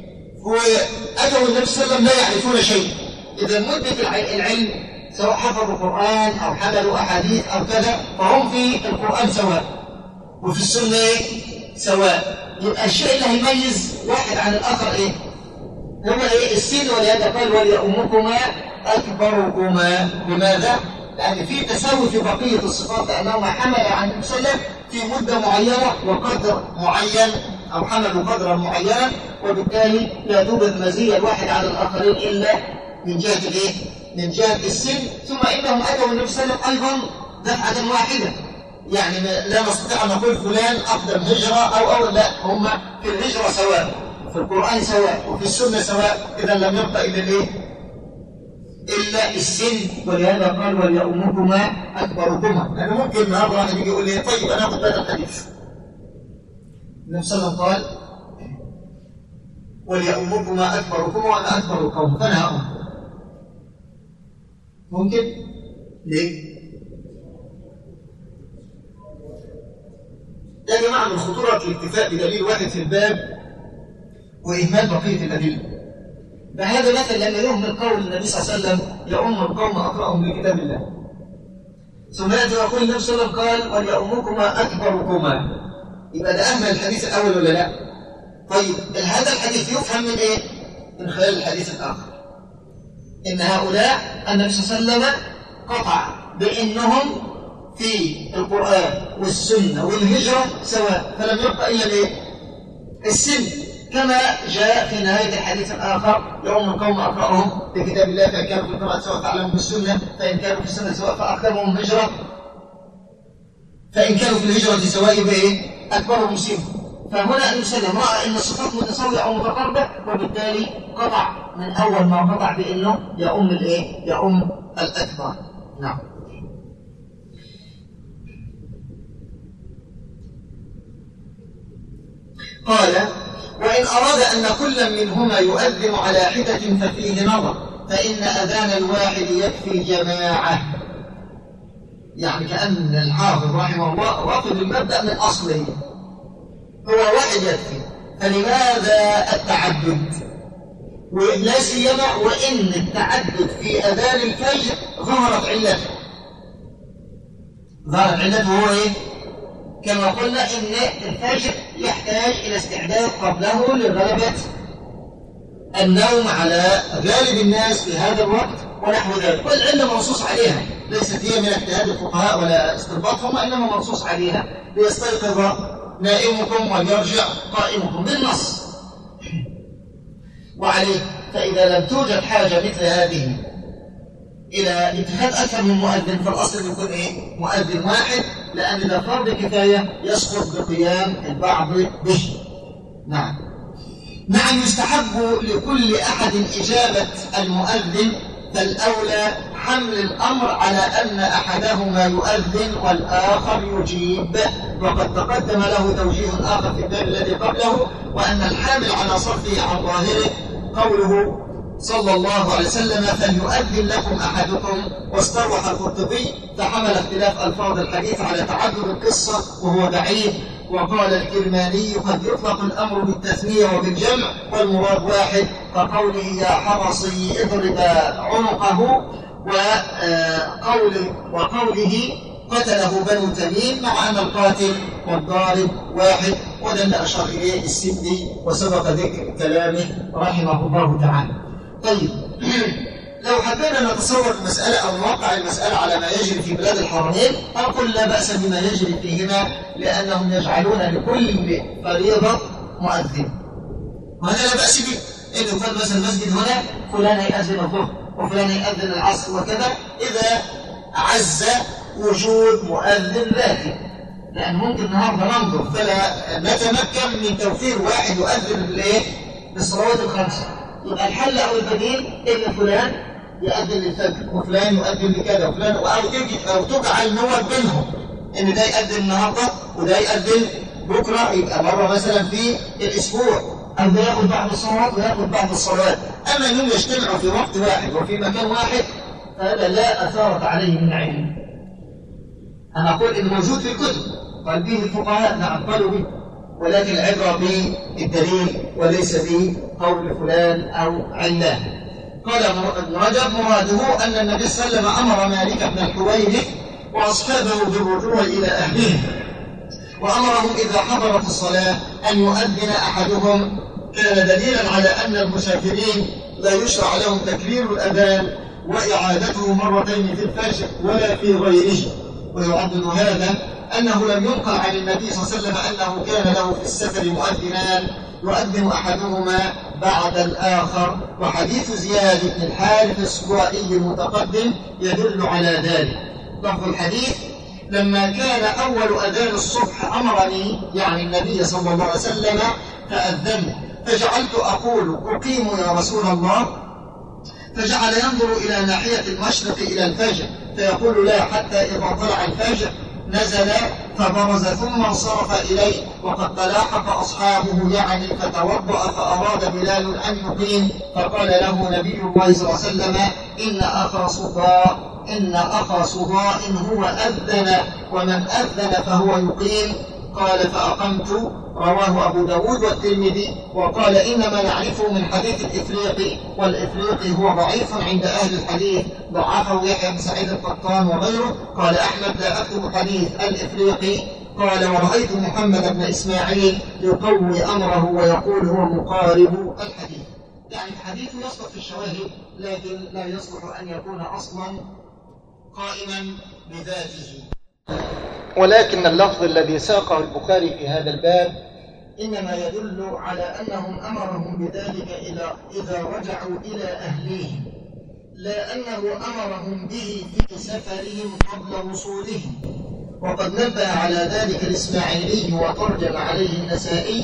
وأتوا النبي صلى الله عليه وسلم لا يعرفون شيء. إذا مدة العلم سواء حفظوا القرآن أو حملوا أحاديث أو كذا فهم في القرآن سواء وفي السنة سواء. يبقى الشيء اللي هيميز واحد عن الآخر إيه؟ هو إيه؟ السن. ولهذا قال وليؤمكما أكبركما. لماذا؟ لأن في تساوي في بقية الصفات، لأنهما حمل عن النبي صلى الله عليه وسلم في مدة معينة وقدر معين، أو حملوا قدرا معينا، وبالتالي لا توجد مزية الواحد على الآخرين إلا من جهة الإيه؟ من جهة السن. ثم إنهم أتوا النبي صلى الله عليه وسلم أيضا دفعة واحدة، يعني لا نستطيع أن نقول فلان أقدم هجرة أو أو لا، هم في الهجرة سواء، في القرآن سواء، وفي السنة سواء. إذا لم يبقى إلا الإيه؟ إلا السن. ولهذا قال وليؤمكما أكبركما، لأنه ممكن النهارده واحد يجي يقول لي طيب أنا أخذ هذا الحديث، النبي صلى الله عليه وسلم قال وليؤمكما أكبركما وأنا أكبر القوم فأنا أؤمن. ممكن؟ ليه؟ يا جماعة من خطورة الاكتفاء بدليل واحد في الباب وإهمال بقية الأدلة. فهذا مثل لما يهمل قول النبي صلى الله عليه وسلم يؤم القوم أقرأهم لكتاب الله، ثم يأتي ويقول النبي صلى الله عليه وسلم قال وليؤمكما أكبركما، يبقى ده أهمل الحديث الأول ولا لا؟ طيب هذا الحديث يفهم من إيه؟ من خلال الحديث الآخر، إن هؤلاء النبي صلى الله عليه وسلم قطع بأنهم في القرآن والسنة والهجرة سواء، فلم يبقى إلا الإيه؟ السن، كما جاء في نهاية الحديث الآخر يؤم القوم أقرأهم بكتاب الله فإن كانوا في القراءة سواء فأعلمهم بالسنة، فإن كانوا في السنة سواء فأقدمهم هجرة، فإن كانوا في الهجرة سواء بإيه؟ أكبرهم سنا. فهنا النبي صلى الله عليه وسلم رأى أن الصفات متساوية أو متقاربة، وبالتالي قطع من أول ما قطع بأنه يؤم الإيه؟ يؤم الأكبر. نعم. قال وإن أراد أن كل منهما يؤذن على حدة ففيه نظر، فإن أذان الواحد يكفي جماعة. يعني كأن الحافظ رحمه الله واخذ المبدأ من أصله، هو واحد يكفي، فلماذا التعدد؟ ولا سيما وإن التعدد في أذان الفجر ظهرت علته. ظهرت علته هو إيه؟ كما قلنا إن الفجر يحتاج إلى استعداد قبله لغلبة النوم على غالب الناس في هذا الوقت ونحو ذلك، والعلة منصوص عليها، ليست هي من اجتهاد الفقهاء ولا استنباطهم، إنما منصوص عليها ليستيقظ نائمكم وليرجع قائمكم بالنص. وعليه فإذا لم توجد حاجة مثل هذه إلى اتخاذ أكثر من مؤذن، فالأصل يكون إيه؟ مؤذن واحد، لأن إذا فرض كفاية يسقط بقيام البعض به. نعم. نعم يستحب لكل أحد إجابة المؤذن، فالأولى حمل الأمر على أن أحدهما يؤذن والآخر يجيب، وقد تقدم له توجيه آخر في الباب الذي قبله، وأن الحامل على صرفه عن ظاهره قوله صلى الله عليه وسلم فليؤذن لكم أحدكم، واستروح القرطبي فحمل اختلاف ألفاظ الحديث على تعدد القصة وهو بعيد، وقال الكرماني قد يطلق الأمر بالتثنية وبالجمع والمراد واحد، كقوله يا حرصي اضرب عنقه، وقوله, وقوله قتله بنو تميم، مع أن القاتل والضارب واحد، ولن أشار إليه السدي وسبق ذكر كلامه رحمه الله تعالى. طيب لو حبينا نتصور المسألة أو نوقع المسألة على ما يجري في بلاد الحرمين، أقول لا بأس بما يجري فيهما، لأنهم يجعلون لكل فريضة مؤذن، وهذا لا بأس به. إنه يقول مثلا المسجد هنا فلان يأذن الظهر وفلان يأذن العصر وكذا، إذا عز وجود مؤذن ذاتي، لأن ممكن النهارده ننظر فلا نتمكن من توفير واحد يؤذن للصلوات الخمسة، يبقى الحل أو البديل إن فلان يؤذن للفجر وفلان يؤذن لكذا وفلان، أو تجد أو تجعل نوع بينهم، إن ده يؤذن النهارده وده يؤذن بكرة، يبقى مرة مثلا في الأسبوع، أو ده ياخد بعض الصلوات وياخد بعض الصلوات. أما إنهم يجتمعوا في وقت واحد وفي مكان واحد فهذا لا أثارت عليه من علم. أنا أقول إنه موجود في الكتب قال به الفقهاء، نعم قالوا به، ولكن العبرة بالدليل وليس بقول فلان أو علان. قال ابن رجب مراده أن النبي صلى الله عليه وسلم أمر مالك بن الحويرث وأصحابه بالرجوع إلى أهلهم، وأمرهم إذا حضرت الصلاة أن يؤذن أحدهم، كان دليلا على أن المسافرين لا يشرع لهم تكرير الأذان وإعادته مرتين في الفجر ولا في غيره. ويعدد هذا أنه لم ينقل عن النبي صلى الله عليه وسلم أنه كان له في السفر مؤذنان يؤذن أحدهما بعد الآخر، وحديث زياد بن الحارث السوائي المتقدم يدل على ذلك. لفظ الحديث لما كان أول أذان الصبح أمرني، يعني النبي صلى الله عليه وسلم، فأذنت فجعلت أقول أقيم يا رسول الله، فجعل ينظر إلى ناحية المشرق إلى الفجر فيقول لا، حتى إذا طلع الفجر نزل فبرز ثم انصرف إليه، وقد تلاحق أصحابه يعني فتوضأ، فأراد بلال أن يقيم، فقال له نبي الله صلى الله عليه وسلم إن أخا صداء إن أخا صداء هو أذن، ومن أذن فهو يقيم. قال فأقمت. رواه أبو داود والترمذي، وقال إنما نعرفه من حديث الإفريقي، والإفريقي هو ضعيف عند أهل الحديث، ضعفه يحيى بن سعيد القطان وغيره. قال أحمد لا أكتب حديث الإفريقي. قال ورأيت محمد بن إسماعيل يقوي أمره ويقول هو مقارب الحديث، يعني الحديث يصلح في الشواهد لكن لا يصلح أن يكون أصلا قائما بذاته. ولكن اللفظ الذي ساقه البخاري في هذا الباب إنما يدل على أنهم أمرهم بذلك إذا رجعوا إلى أهليهم، لا أنه أمرهم به في سفرهم قبل وصولهم. وقد نبه على ذلك الإسماعيلي وترجم عليه النسائي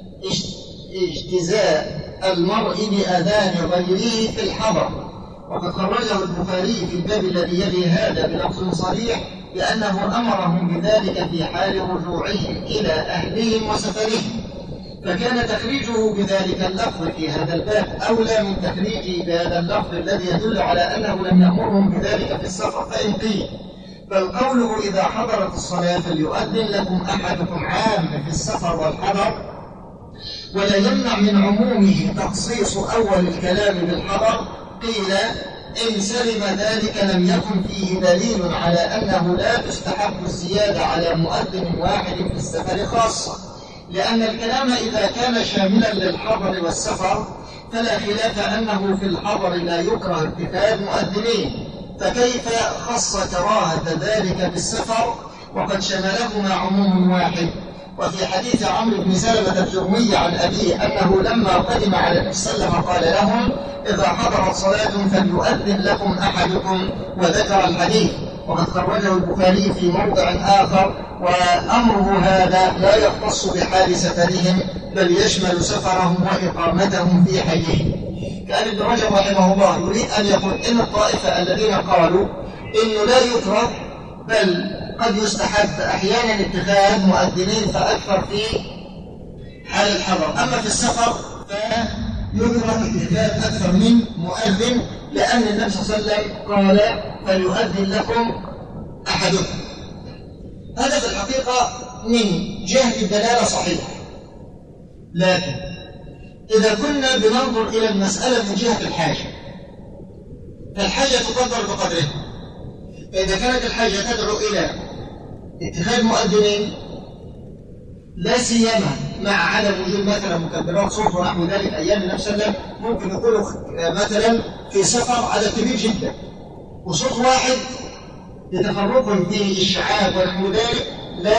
اجتزاء المرء بأذان غيره في الحضر، وقد خرجه البخاري في الباب الذي يلي هذا بلفظ صريح لأنه أمرهم بذلك في حال رجوعهم إلى أهلهم وسفرهم، فكان تخريجه بذلك اللفظ في هذا الباب أولى من تخريجه بهذا اللفظ الذي يدل على أنه لم يأمرهم بذلك في السفر. فإن قيل بل قوله إذا حضرت الصلاة فليؤذن لكم أحدكم عام في السفر والحضر، ولا يمنع من عمومه تخصيص أول الكلام بالحضر، قيل إن سلم ذلك لم يكن فيه دليل على أنه لا تستحب الزيادة على مؤذن واحد في السفر خاصة، لأن الكلام إذا كان شاملا للحضر والسفر فلا خلاف أنه في الحضر لا يكره اتخاذ مؤذنين، فكيف خص كراهة ذلك بالسفر وقد شملهما عموم واحد. وفي حديث عمرو بن سلمة الجرمي عن أبيه أنه لما قدم على النبي صلى الله عليه وسلم قال لهم إذا حضرت صلاة فليؤذن لكم أحدكم، وذكر الحديث. وقد خرجه البخاري في موضع آخر، وأمره هذا لا يختص بحال سفرهم بل يشمل سفرهم وإقامتهم في حيهم. كان ابن رجب رحمه الله يريد أن يقول إن الطائفة الذين قالوا إنه لا يكره بل قد يستحب أحيانا اتخاذ مؤذنين فأكثر في حال الحضر، أما في السفر فيكره اتخاذ أكثر من مؤذن، لأن النبي صلى الله عليه وسلم قال فليؤذن لكم أحدكم. هذا في الحقيقة من جهة الدلالة صحيح، لكن إذا كنا بننظر إلى المسألة من جهة الحاجة فالحاجة تقدر بقدرها. فإذا كانت الحاجة تدعو إلى اتخاذ مؤذنين لا سيما مع عدم وجود مثلا مكبرات صوت ونحو ذلك أيام النبي صلى الله عليه وسلم، ممكن يكونوا مثلا في سفر عدد كبير جدا وصوت واحد لتفرقهم في الشعاب ونحو ذلك لا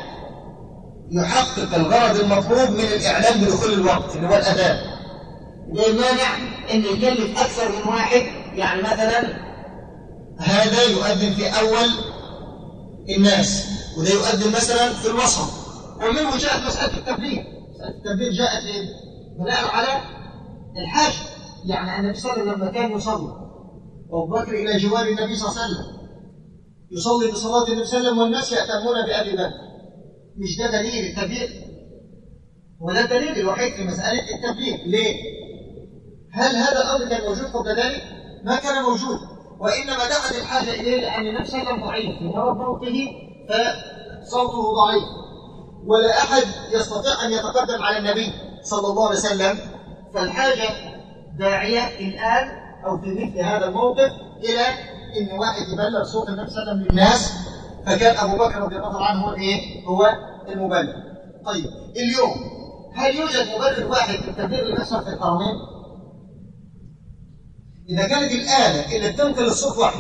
يحقق الغرض المطلوب من الإعلام بدخول الوقت اللي هو الأذان. ده المانع أن يكلف أكثر من واحد، يعني مثلا هذا يؤذن في أول الناس وده يؤذن مثلا في الوسط. ومنه جاءت مسألة التبليغ. مسألة التبليغ جاءت بناء على الحاجة، يعني النبي صلى الله عليه وسلم لما كان يصلي وأبو بكر إلى جوار النبي صلى الله عليه وسلم يصلي بصلاة النبي صلى الله عليه وسلم والناس يأتمون بأبي بكر، مش ده دليل التبليغ؟ وده الدليل الوحيد في مسألة التبليغ. ليه؟ هل هذا الأمر كان موجود قبل ذلك؟ ما كان موجود، وإنما دعت الحاجة إليه لأن النبي صلى الله عليه وسلم ضعيف في مرض موته فصوته ضعيف ولا أحد يستطيع أن يتقدم على النبي صلى الله عليه وسلم، فالحاجة داعية الآن أو في مثل هذا الموقف إلى إن واحد يبلغ صوت النبي صلى الله عليه وسلم للناس، فكان أبو بكر رضي الله عنه هو إيه؟ هو المبلغ. طيب اليوم هل يوجد مبرر واحد في التبليغ اللي بيحصل في الحرمين؟ إذا كانت الآلة اللي بتنقل الصوت واحدة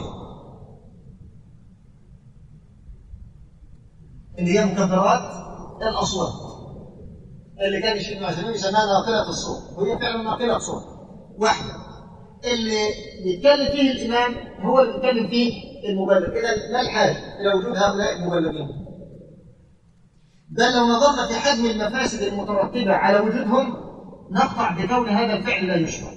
اللي هي مكبرات الأصوات اللي كان الشيخ المعزمين يسميها ناقلة الصوت، وهي فعلا ناقلة صوت واحدة، اللي بيتكلم فيه الإمام هو اللي بيتكلم فيه المبلغ. إذا ما الحاجة إلى وجود هؤلاء المبلغين؟ بل لو نظرنا في حجم المفاسد المترتبة على وجودهم نقطع بكون هذا الفعل لا يشرع.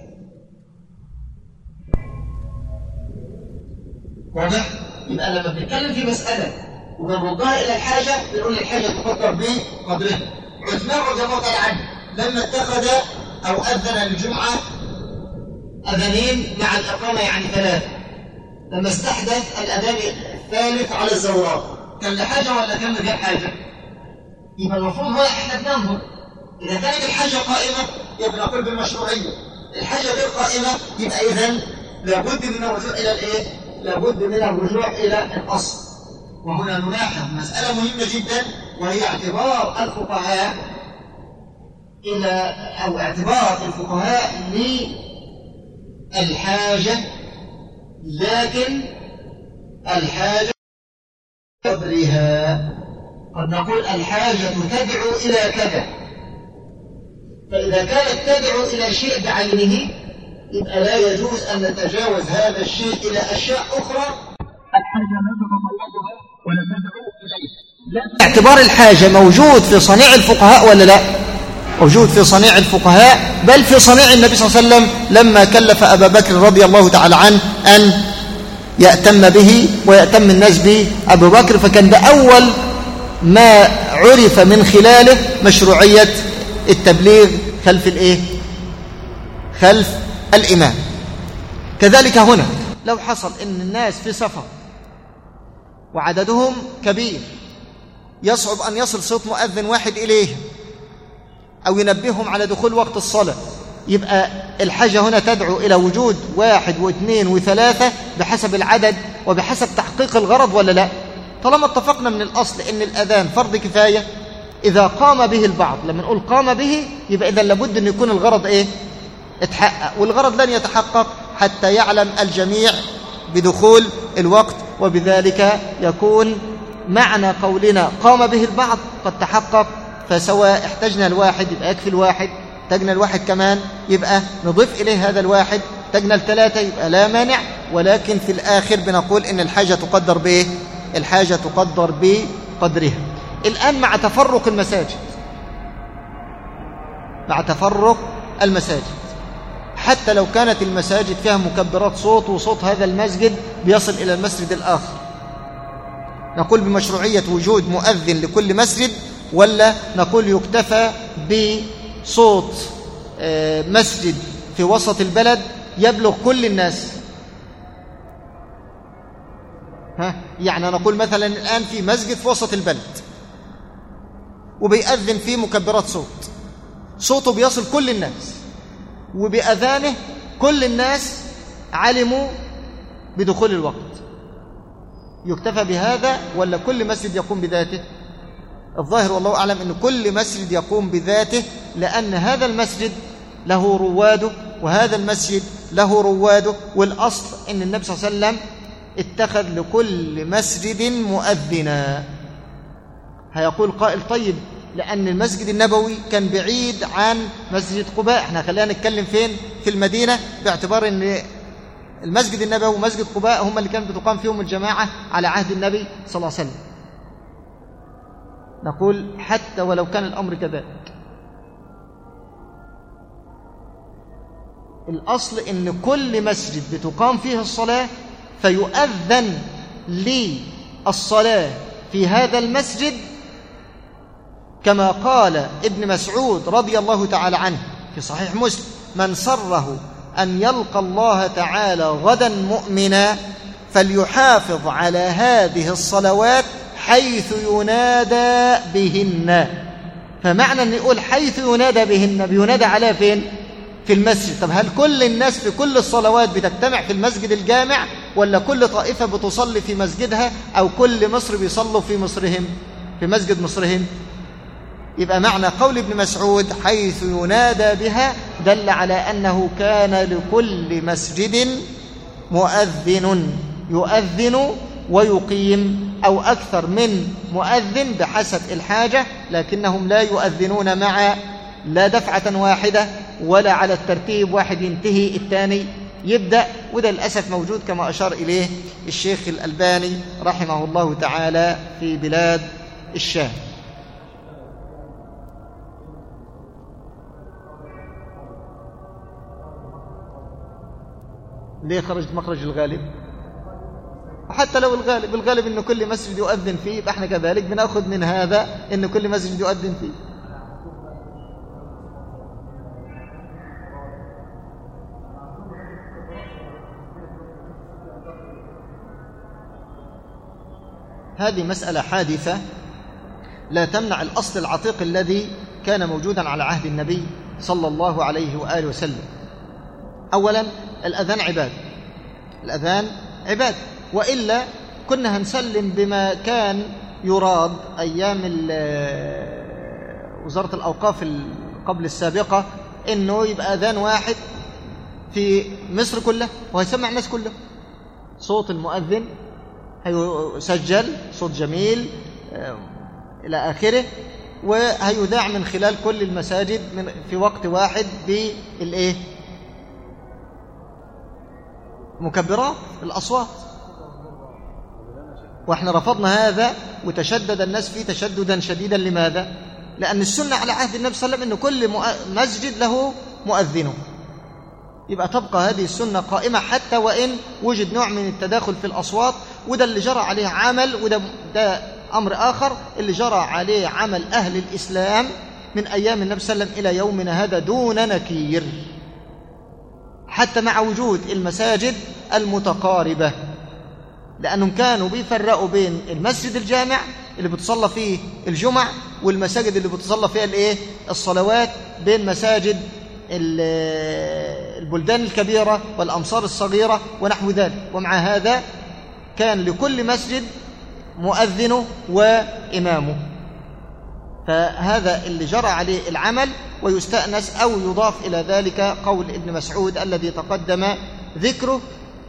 واضح؟ يبقى لما بنتكلم في مسألة ونردها إلى الحاجة بنقول الحاجة تقدر بقدرها. عثمان رضي الله تعالى عنه لما اتخذ أو أذن الجمعة أذانين مع الإقامة يعني ثلاثة، لما استحدث الأذان الثالث على الزورات كان لحاجة ولا كان لغير حاجة؟ يبقى المفروض هو احنا بننظر إذا كانت الحاجة قائمة يبقى نقول بالمشروعية، الحاجة غير قائمة يبقى إذن لابد من الرجوع إلى الإيه؟ لابد من الرجوع إلى الأصل. وهنا نلاحظ مسألة مهمة جدا وهي اعتبار الفقهاء إلى أو اعتبار الفقهاء للحاجة، لكن الحاجة قدرها. قد نقول الحاجة تدعو إلى كذا، فإذا كانت تدعو إلى شيء بعينه يبقى لا يجوز أن نتجاوز هذا الشيء إلى أشياء أخرى الحاجة لا تتطلبها ولا تدعو إليها. اعتبار الحاجة موجود في صنيع الفقهاء ولا لا؟ موجود في صنيع الفقهاء، بل في صنيع النبي صلى الله عليه وسلم لما كلف أبا بكر رضي الله تعالى عنه أن يأتم به ويأتم الناس به أبو بكر، فكان ده أول ما عرف من خلاله مشروعية التبليغ خلف الإيه؟ خلف الإمام. كذلك هنا لو حصل إن الناس في سفر وعددهم كبير يصعب أن يصل صوت مؤذن واحد إليهم أو ينبههم على دخول وقت الصلاة، يبقى الحاجة هنا تدعو إلى وجود واحد واثنين وثلاثة بحسب العدد وبحسب تحقيق الغرض ولا لا؟ طالما اتفقنا من الأصل إن الأذان فرض كفاية إذا قام به البعض، لما نقول قام به يبقى إذا لابد أن يكون الغرض إيه؟ اتحقق، والغرض لن يتحقق حتى يعلم الجميع بدخول الوقت، وبذلك يكون معنى قولنا قام به البعض قد تحقق. فسواء احتجنا الواحد يبقى يكفي الواحد، احتجنا الواحد كمان يبقى نضيف إليه هذا الواحد، احتجنا الثلاثة يبقى لا مانع. ولكن في الآخر بنقول إن الحاجة تقدر بإيه؟ الحاجة تقدر بقدرها. الآن مع تفرق المساجد، مع تفرق المساجد حتى لو كانت المساجد فيها مكبرات صوت وصوت هذا المسجد بيصل إلى المسجد الآخر، نقول بمشروعية وجود مؤذن لكل مسجد ولا نقول يكتفى بصوت مسجد في وسط البلد يبلغ كل الناس؟ ها؟ يعني نقول مثلا الآن في مسجد في وسط البلد وبيأذن فيه مكبرات صوت، صوته بيصل كل الناس، وبأذانه كل الناس علموا بدخول الوقت، يكتفى بهذا ولا كل مسجد يقوم بذاته؟ الظاهر والله أعلم أن كل مسجد يقوم بذاته، لأن هذا المسجد له رواده وهذا المسجد له رواده، والأصل أن النبي صلى الله عليه وسلم اتخذ لكل مسجد مؤذنا. هيقول قائل طيب لأن المسجد النبوي كان بعيد عن مسجد قباء، احنا خلينا نتكلم فين؟ في المدينة، باعتبار أن المسجد النبوي ومسجد قباء هم اللي كانت بتقام فيهم الجماعة على عهد النبي صلى الله عليه وسلم. نقول حتى ولو كان الأمر كذلك، الأصل أن كل مسجد بتقام فيه الصلاة فيؤذن للصلاة في هذا المسجد، كما قال ابن مسعود رضي الله تعالى عنه في صحيح مسلم: من سره أن يلقى الله تعالى غدا مؤمنا فليحافظ على هذه الصلوات حيث ينادى بهن. فمعنى أن يقول حيث ينادى بهن، بينادى على فين؟ في المسجد. طب هل كل الناس في كل الصلوات بتجتمع في المسجد الجامع، ولا كل طائفة بتصلي في مسجدها، أو كل مصر بيصلوا في مصرهم في مسجد مصرهم؟ يبقى معنى قول ابن مسعود حيث ينادى بها دل على أنه كان لكل مسجد مؤذن يؤذن ويقيم، أو أكثر من مؤذن بحسب الحاجة، لكنهم لا يؤذنون مع لا دفعة واحدة ولا على الترتيب، واحد ينتهي الثاني يبدأ. وده للأسف موجود كما أشار إليه الشيخ الألباني رحمه الله تعالى في بلاد الشام. ليه خرجت مخرج الغالب؟ وحتى لو الغالب الغالب إن كل مسجد يؤذن فيه، يبقى احنا كذلك بنأخذ من هذا إن كل مسجد يؤذن فيه. هذه مسألة حادثة لا تمنع الأصل العتيق الذي كان موجودا على عهد النبي صلى الله عليه وآله وسلم. أولا الأذان عبادة، الأذان عبادة، وإلا كنا هنسلم بما كان يراد أيام وزارة الأوقاف قبل السابقة، إنه يبقى أذان واحد في مصر كلها وهيسمع الناس كلها، صوت المؤذن هيسجل صوت جميل إلى آخره، وهيذاع من خلال كل المساجد من في وقت واحد بالإيه؟ مكبرات الأصوات. وإحنا رفضنا هذا وتشدد الناس فيه تشددا شديدا. لماذا؟ لأن السنة على عهد النبي صلى الله عليه وسلم أن كل مسجد له مؤذنه، يبقى تبقى هذه السنة قائمة حتى وإن وجد نوع من التداخل في الأصوات. وده اللي جرى عليه عمل، وده ده أمر آخر اللي جرى عليه عمل أهل الإسلام من أيام النبي صلى الله عليه وسلم إلى يومنا هذا دون نكير، حتى مع وجود المساجد المتقاربة، لأنهم كانوا بيفرقوا بين المسجد الجامع اللي بتصلى فيه الجمع والمساجد اللي بتصلى فيها الايه؟ الصلوات، بين مساجد البلدان الكبيرة والأمصار الصغيرة ونحو ذلك. ومع هذا كان لكل مسجد مؤذنه وإمامه. فهذا اللي جرى عليه العمل، ويستأنس أو يضاف إلى ذلك قول ابن مسعود الذي تقدم ذكره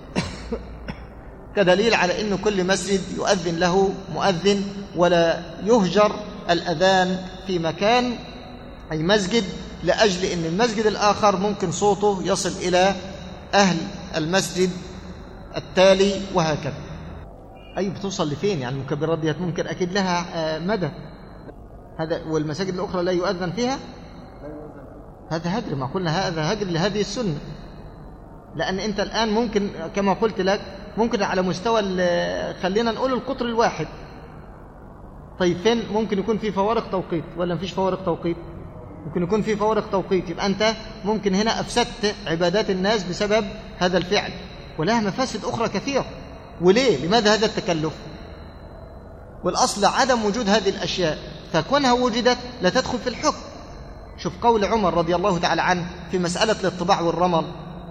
كدليل على أن كل مسجد يؤذن له مؤذن، ولا يهجر الأذان في مكان أي مسجد لأجل أن المسجد الآخر ممكن صوته يصل إلى أهل المسجد التالي، وهكذا. أي بتوصل لفين؟ يعني المكبرات دي ممكن أكيد لها مدى، هذا والمساجد الأخرى لا يؤذن فيها، هذا هجر. ما قلنا هذا هجر لهذه السنة، لأن أنت الآن ممكن كما قلت لك ممكن على مستوى خلينا نقول القطر الواحد. طيب فين ممكن يكون في فوارق توقيت ولا مفيش فوارق توقيت؟ ممكن يكون في فوارق توقيت، يبقى أنت ممكن هنا أفسدت عبادات الناس بسبب هذا الفعل، ولها مفاسد أخرى كثيرة. وليه؟ لماذا هذا التكلف؟ والأصل عدم وجود هذه الأشياء فكونها وجدت لا تدخل في الحكم. شوف قول عمر رضي الله تعالى عنه في مسألة الاطباع والرمل.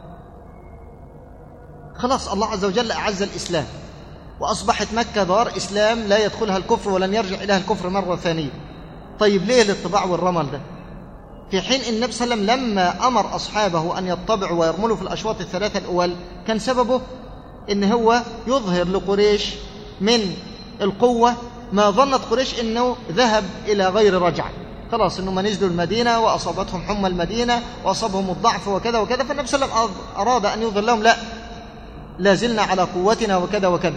خلاص الله عز وجل أعز الإسلام وأصبحت مكة دار إسلام لا يدخلها الكفر ولن يرجع إليها الكفر مرة ثانية. طيب ليه الاطباع والرمل ده؟ في حين إن النبي صلى الله عليه وسلم لما أمر أصحابه أن يطبعوا ويرملوا في الأشواط الثلاثة الأول كان سببه إن هو يظهر لقريش من القوة ما ظنت قريش إنه ذهب إلى غير رجعة. خلاص إنهم نزلوا المدينة وأصابتهم حمى المدينة وأصابهم الضعف وكذا وكذا، فالنبي صلى الله عليه وسلم أراد أن يظهر لهم لا، لا زلنا على قوتنا وكذا وكذا.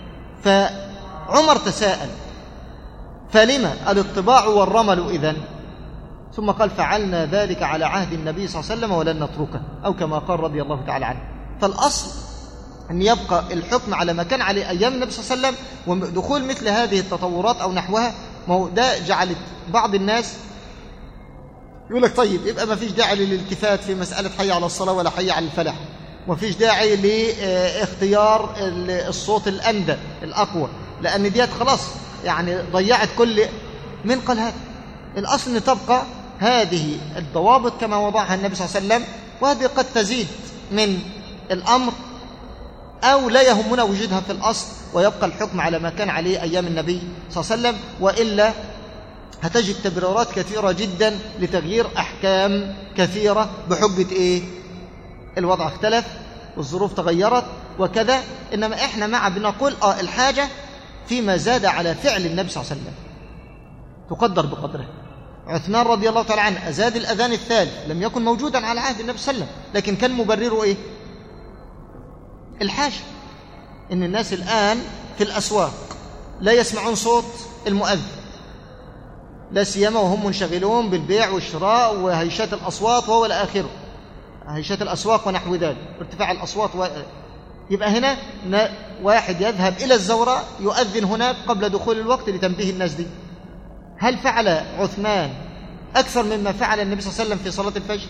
فعمر تساءل فلما الاطباع والرمل إذن؟ ثم قال فعلنا ذلك على عهد النبي صلى الله عليه وسلم ولن نتركه، أو كما قال رضي الله تعالى عنه. فالأصل أن يبقى الحكم على ما كان عليه أيام النبي صلى الله عليه وسلم، ودخول مثل هذه التطورات أو نحوها ما هو ده جعلت بعض الناس يقول لك طيب يبقى ما فيش داعي للالتفات في مسألة حي على الصلاة ولا حي على الفلاح، وما فيش داعي لاختيار الصوت الأندى الأقوى، لأن ديت خلاص يعني ضيعت كل من قال هذا. الأصل أن تبقى هذه الضوابط كما وضعها النبي صلى الله عليه وسلم، وهذه قد تزيد من الأمر أو لا يهمنا وجودها في الأصل، ويبقى الحكم على ما كان عليه أيام النبي صلى الله عليه وسلم. وإلا هتجد تبريرات كثيرة جدا لتغيير أحكام كثيرة بحجة إيه؟ الوضع اختلف والظروف تغيرت وكذا. إنما إحنا مع بنقول آه الحاجة فيما زاد على فعل النبي صلى الله عليه وسلم تقدر بقدره. عثمان رضي الله تعالى عنه أزاد الأذان الثالث، لم يكن موجودا على عهد النبي صلى الله عليه وسلم، لكن كان مبرره إيه؟ الحاجة. إن الناس الآن في الأسواق لا يسمعون صوت المؤذن، لا سيما وهم منشغلون بالبيع والشراء وهيشات الأصوات وهو الآخر، هيشات الأسواق ونحو ذلك، ارتفاع الأصوات و... يبقى هنا واحد يذهب إلى الزوراء يؤذن هناك قبل دخول الوقت لتنبيه الناس دي. هل فعل عثمان أكثر مما فعل النبي صلى الله عليه وسلم في صلاة الفجر؟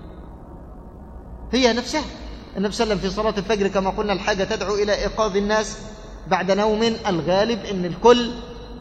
هي نفسها. النبي صلى الله عليه وسلم في صلاة الفجر كما قلنا الحاجة تدعو إلى إيقاظ الناس بعد نوم الغالب إن الكل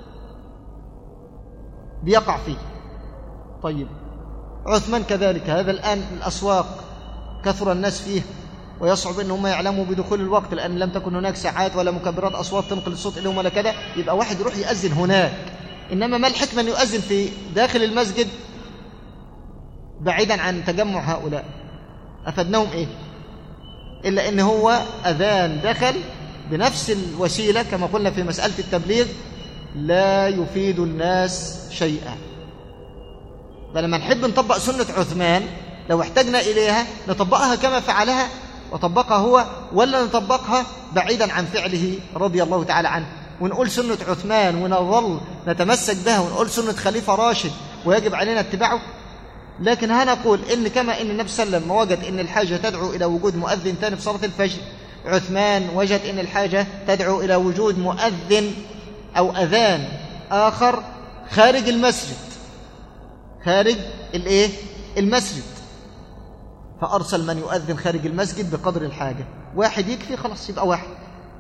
بيقع فيه. طيب عثمان كذلك، هذا الآن الأسواق كثر الناس فيه ويصعب أنهم يعلموا بدخول الوقت لأن لم تكن هناك ساعات ولا مكبرات أصوات تنقل الصوت إليهم ولا كذا، يبقى واحد يروح يأذن هناك. إنما ما الحكمة أن يؤذن في داخل المسجد بعيدا عن تجمع هؤلاء؟ أفدناهم إيه؟ إلا أن هو أذان دخل بنفس الوسيلة كما قلنا في مسألة التبليغ لا يفيد الناس شيئا. فلما نحب نطبق سنة عثمان لو احتجنا إليها نطبقها كما فعلها وطبقها هو، ولا نطبقها بعيدا عن فعله رضي الله تعالى عنه ونقول سنة عثمان ونظل نتمسك بها ونقول سنة خليفة راشد ويجب علينا اتباعه. لكن هنقول إن كما إن النبي صلى الله عليه وسلم وجد إن الحاجة تدعو إلى وجود مؤذن ثاني في صلاة الفجر، عثمان وجد إن الحاجة تدعو إلى وجود مؤذن أو أذان آخر خارج المسجد، خارج الإيه؟ المسجد، فأرسل من يؤذن خارج المسجد بقدر الحاجة. واحد يكفي خلاص يبقى واحد.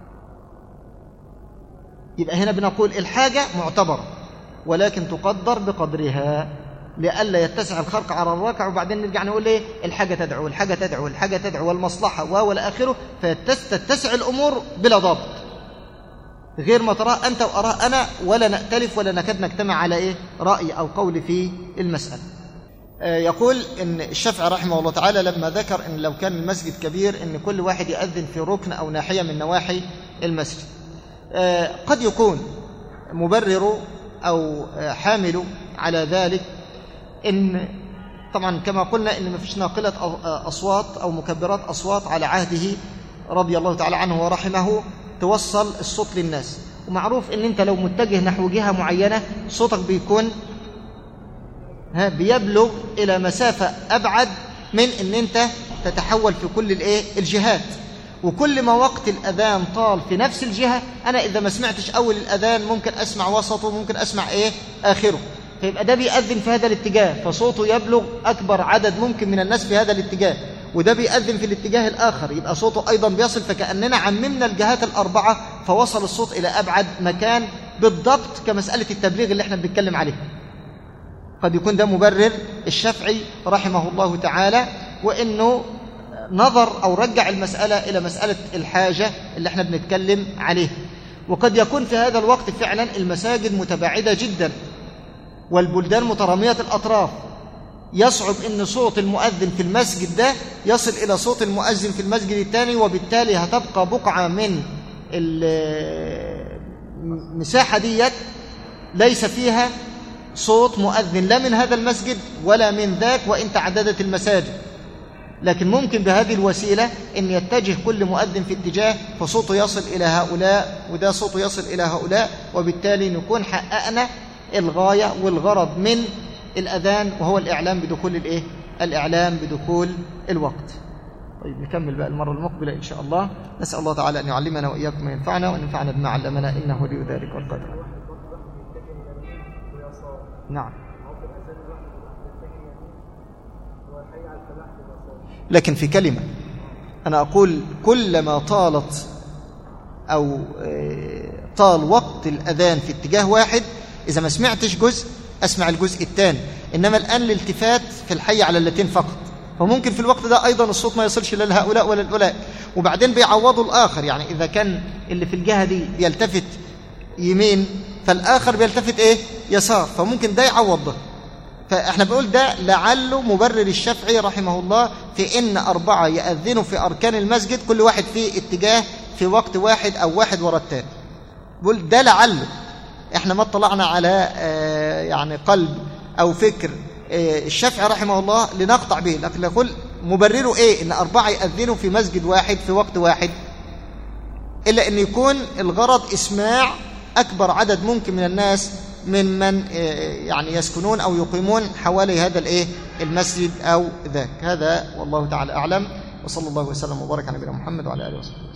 يبقى هنا بنقول الحاجة معتبرة ولكن تقدر بقدرها لئلا يتسع الخرق على الراكع وبعدين نرجع نقول ايه الحاجة تدعو الحاجة تدعو الحاجة تدعو والمصلحة ولا آخره، فتتسع الأمور بلا ضابط غير ما تراه أنت وأراه أنا، ولا نأتلف ولا نكاد نجتمع على إيه رأي أو قول في المسألة. يقول إن الشافعي رحمه الله تعالى لما ذكر إن لو كان المسجد كبير إن كل واحد يأذن في ركن أو ناحية من نواحي المسجد، قد يكون مبرر أو حامل على ذلك إن طبعا كما قلنا إن ما فيش ناقلة أصوات أو مكبرات أصوات على عهده رضي الله تعالى عنه ورحمه توصل الصوت للناس، ومعروف إن أنت لو متجه نحو جهة معينة صوتك بيكون ها بيبلغ إلى مسافة أبعد من إن أنت تتحول في كل الإيه الجهات. وكل ما وقت الأذان طال في نفس الجهة أنا إذا ما سمعتش أول الأذان ممكن أسمع وسطه ممكن أسمع إيه آخره، فيبقى ده بيأذن في هذا الاتجاه فصوته يبلغ أكبر عدد ممكن من الناس في هذا الاتجاه، وده بيأذن في الاتجاه الآخر يبقى صوته أيضا بيصل، فكأننا عممنا الجهات الأربعة فوصل الصوت إلى أبعد مكان بالضبط كمسألة التبليغ اللي احنا بنتكلم عليه. قد يكون ده مبرر الشافعي رحمه الله تعالى، وإنه نظر أو رجع المسألة إلى مسألة الحاجة اللي احنا بنتكلم عليه. وقد يكون في هذا الوقت فعلا المساجد متباعدة جدا والبلدان مترامية الأطراف، يصعب أن صوت المؤذن في المسجد ده يصل إلى صوت المؤذن في المسجد الثاني، وبالتالي هتبقى بقعة من المساحة ديت ليس فيها صوت مؤذن لا من هذا المسجد ولا من ذاك وإن تعددت المساجد. لكن ممكن بهذه الوسيلة أن يتجه كل مؤذن في اتجاه فصوته يصل إلى هؤلاء وده صوته يصل إلى هؤلاء، وبالتالي نكون حققنا الغاية والغرض من الأذان، وهو الإعلام بدخول الإيه؟ الإعلام بدخول الوقت. طيب نكمل بقى المرة المقبلة إن شاء الله. نسأل الله تعالى أن يعلمنا وإياكم ما ينفعنا وأن ينفعنا بما علمنا، إنه ولي ذلك والقدر. نعم. لكن في كلمة أنا أقول كلما طالت أو طال وقت الأذان في اتجاه واحد، إذا ما سمعتش جزء أسمع الجزء الثاني. إنما الآن الالتفات في الحي على اللتين فقط، فممكن في الوقت ده أيضا الصوت ما يصلش لا لهؤلاء ولا لهؤلاء، وبعدين بيعوضوا الآخر. يعني إذا كان اللي في الجهة دي بيلتفت يمين فالآخر بيلتفت إيه؟ يسار، فممكن ده يعوض ده. فإحنا بنقول ده لعله مبرر الشافعي رحمه الله في إن أربعة يأذنوا في أركان المسجد كل واحد في اتجاه في وقت واحد أو واحد وراء التاني. بقول ده لعله، إحنا ما اطلعنا على يعني قلب أو فكر الشافعي رحمه الله لنقطع به، لكن نقول مبرره إيه؟ إن أربعة يأذنوا في مسجد واحد في وقت واحد، إلا أن يكون الغرض إسماع أكبر عدد ممكن من الناس ممن يعني يسكنون أو يقيمون حوالي هذا الإيه المسجد أو ذاك. هذا والله تعالى أعلم، وصلى الله وسلم وبارك على نبينا محمد وعلى آله وصحبه.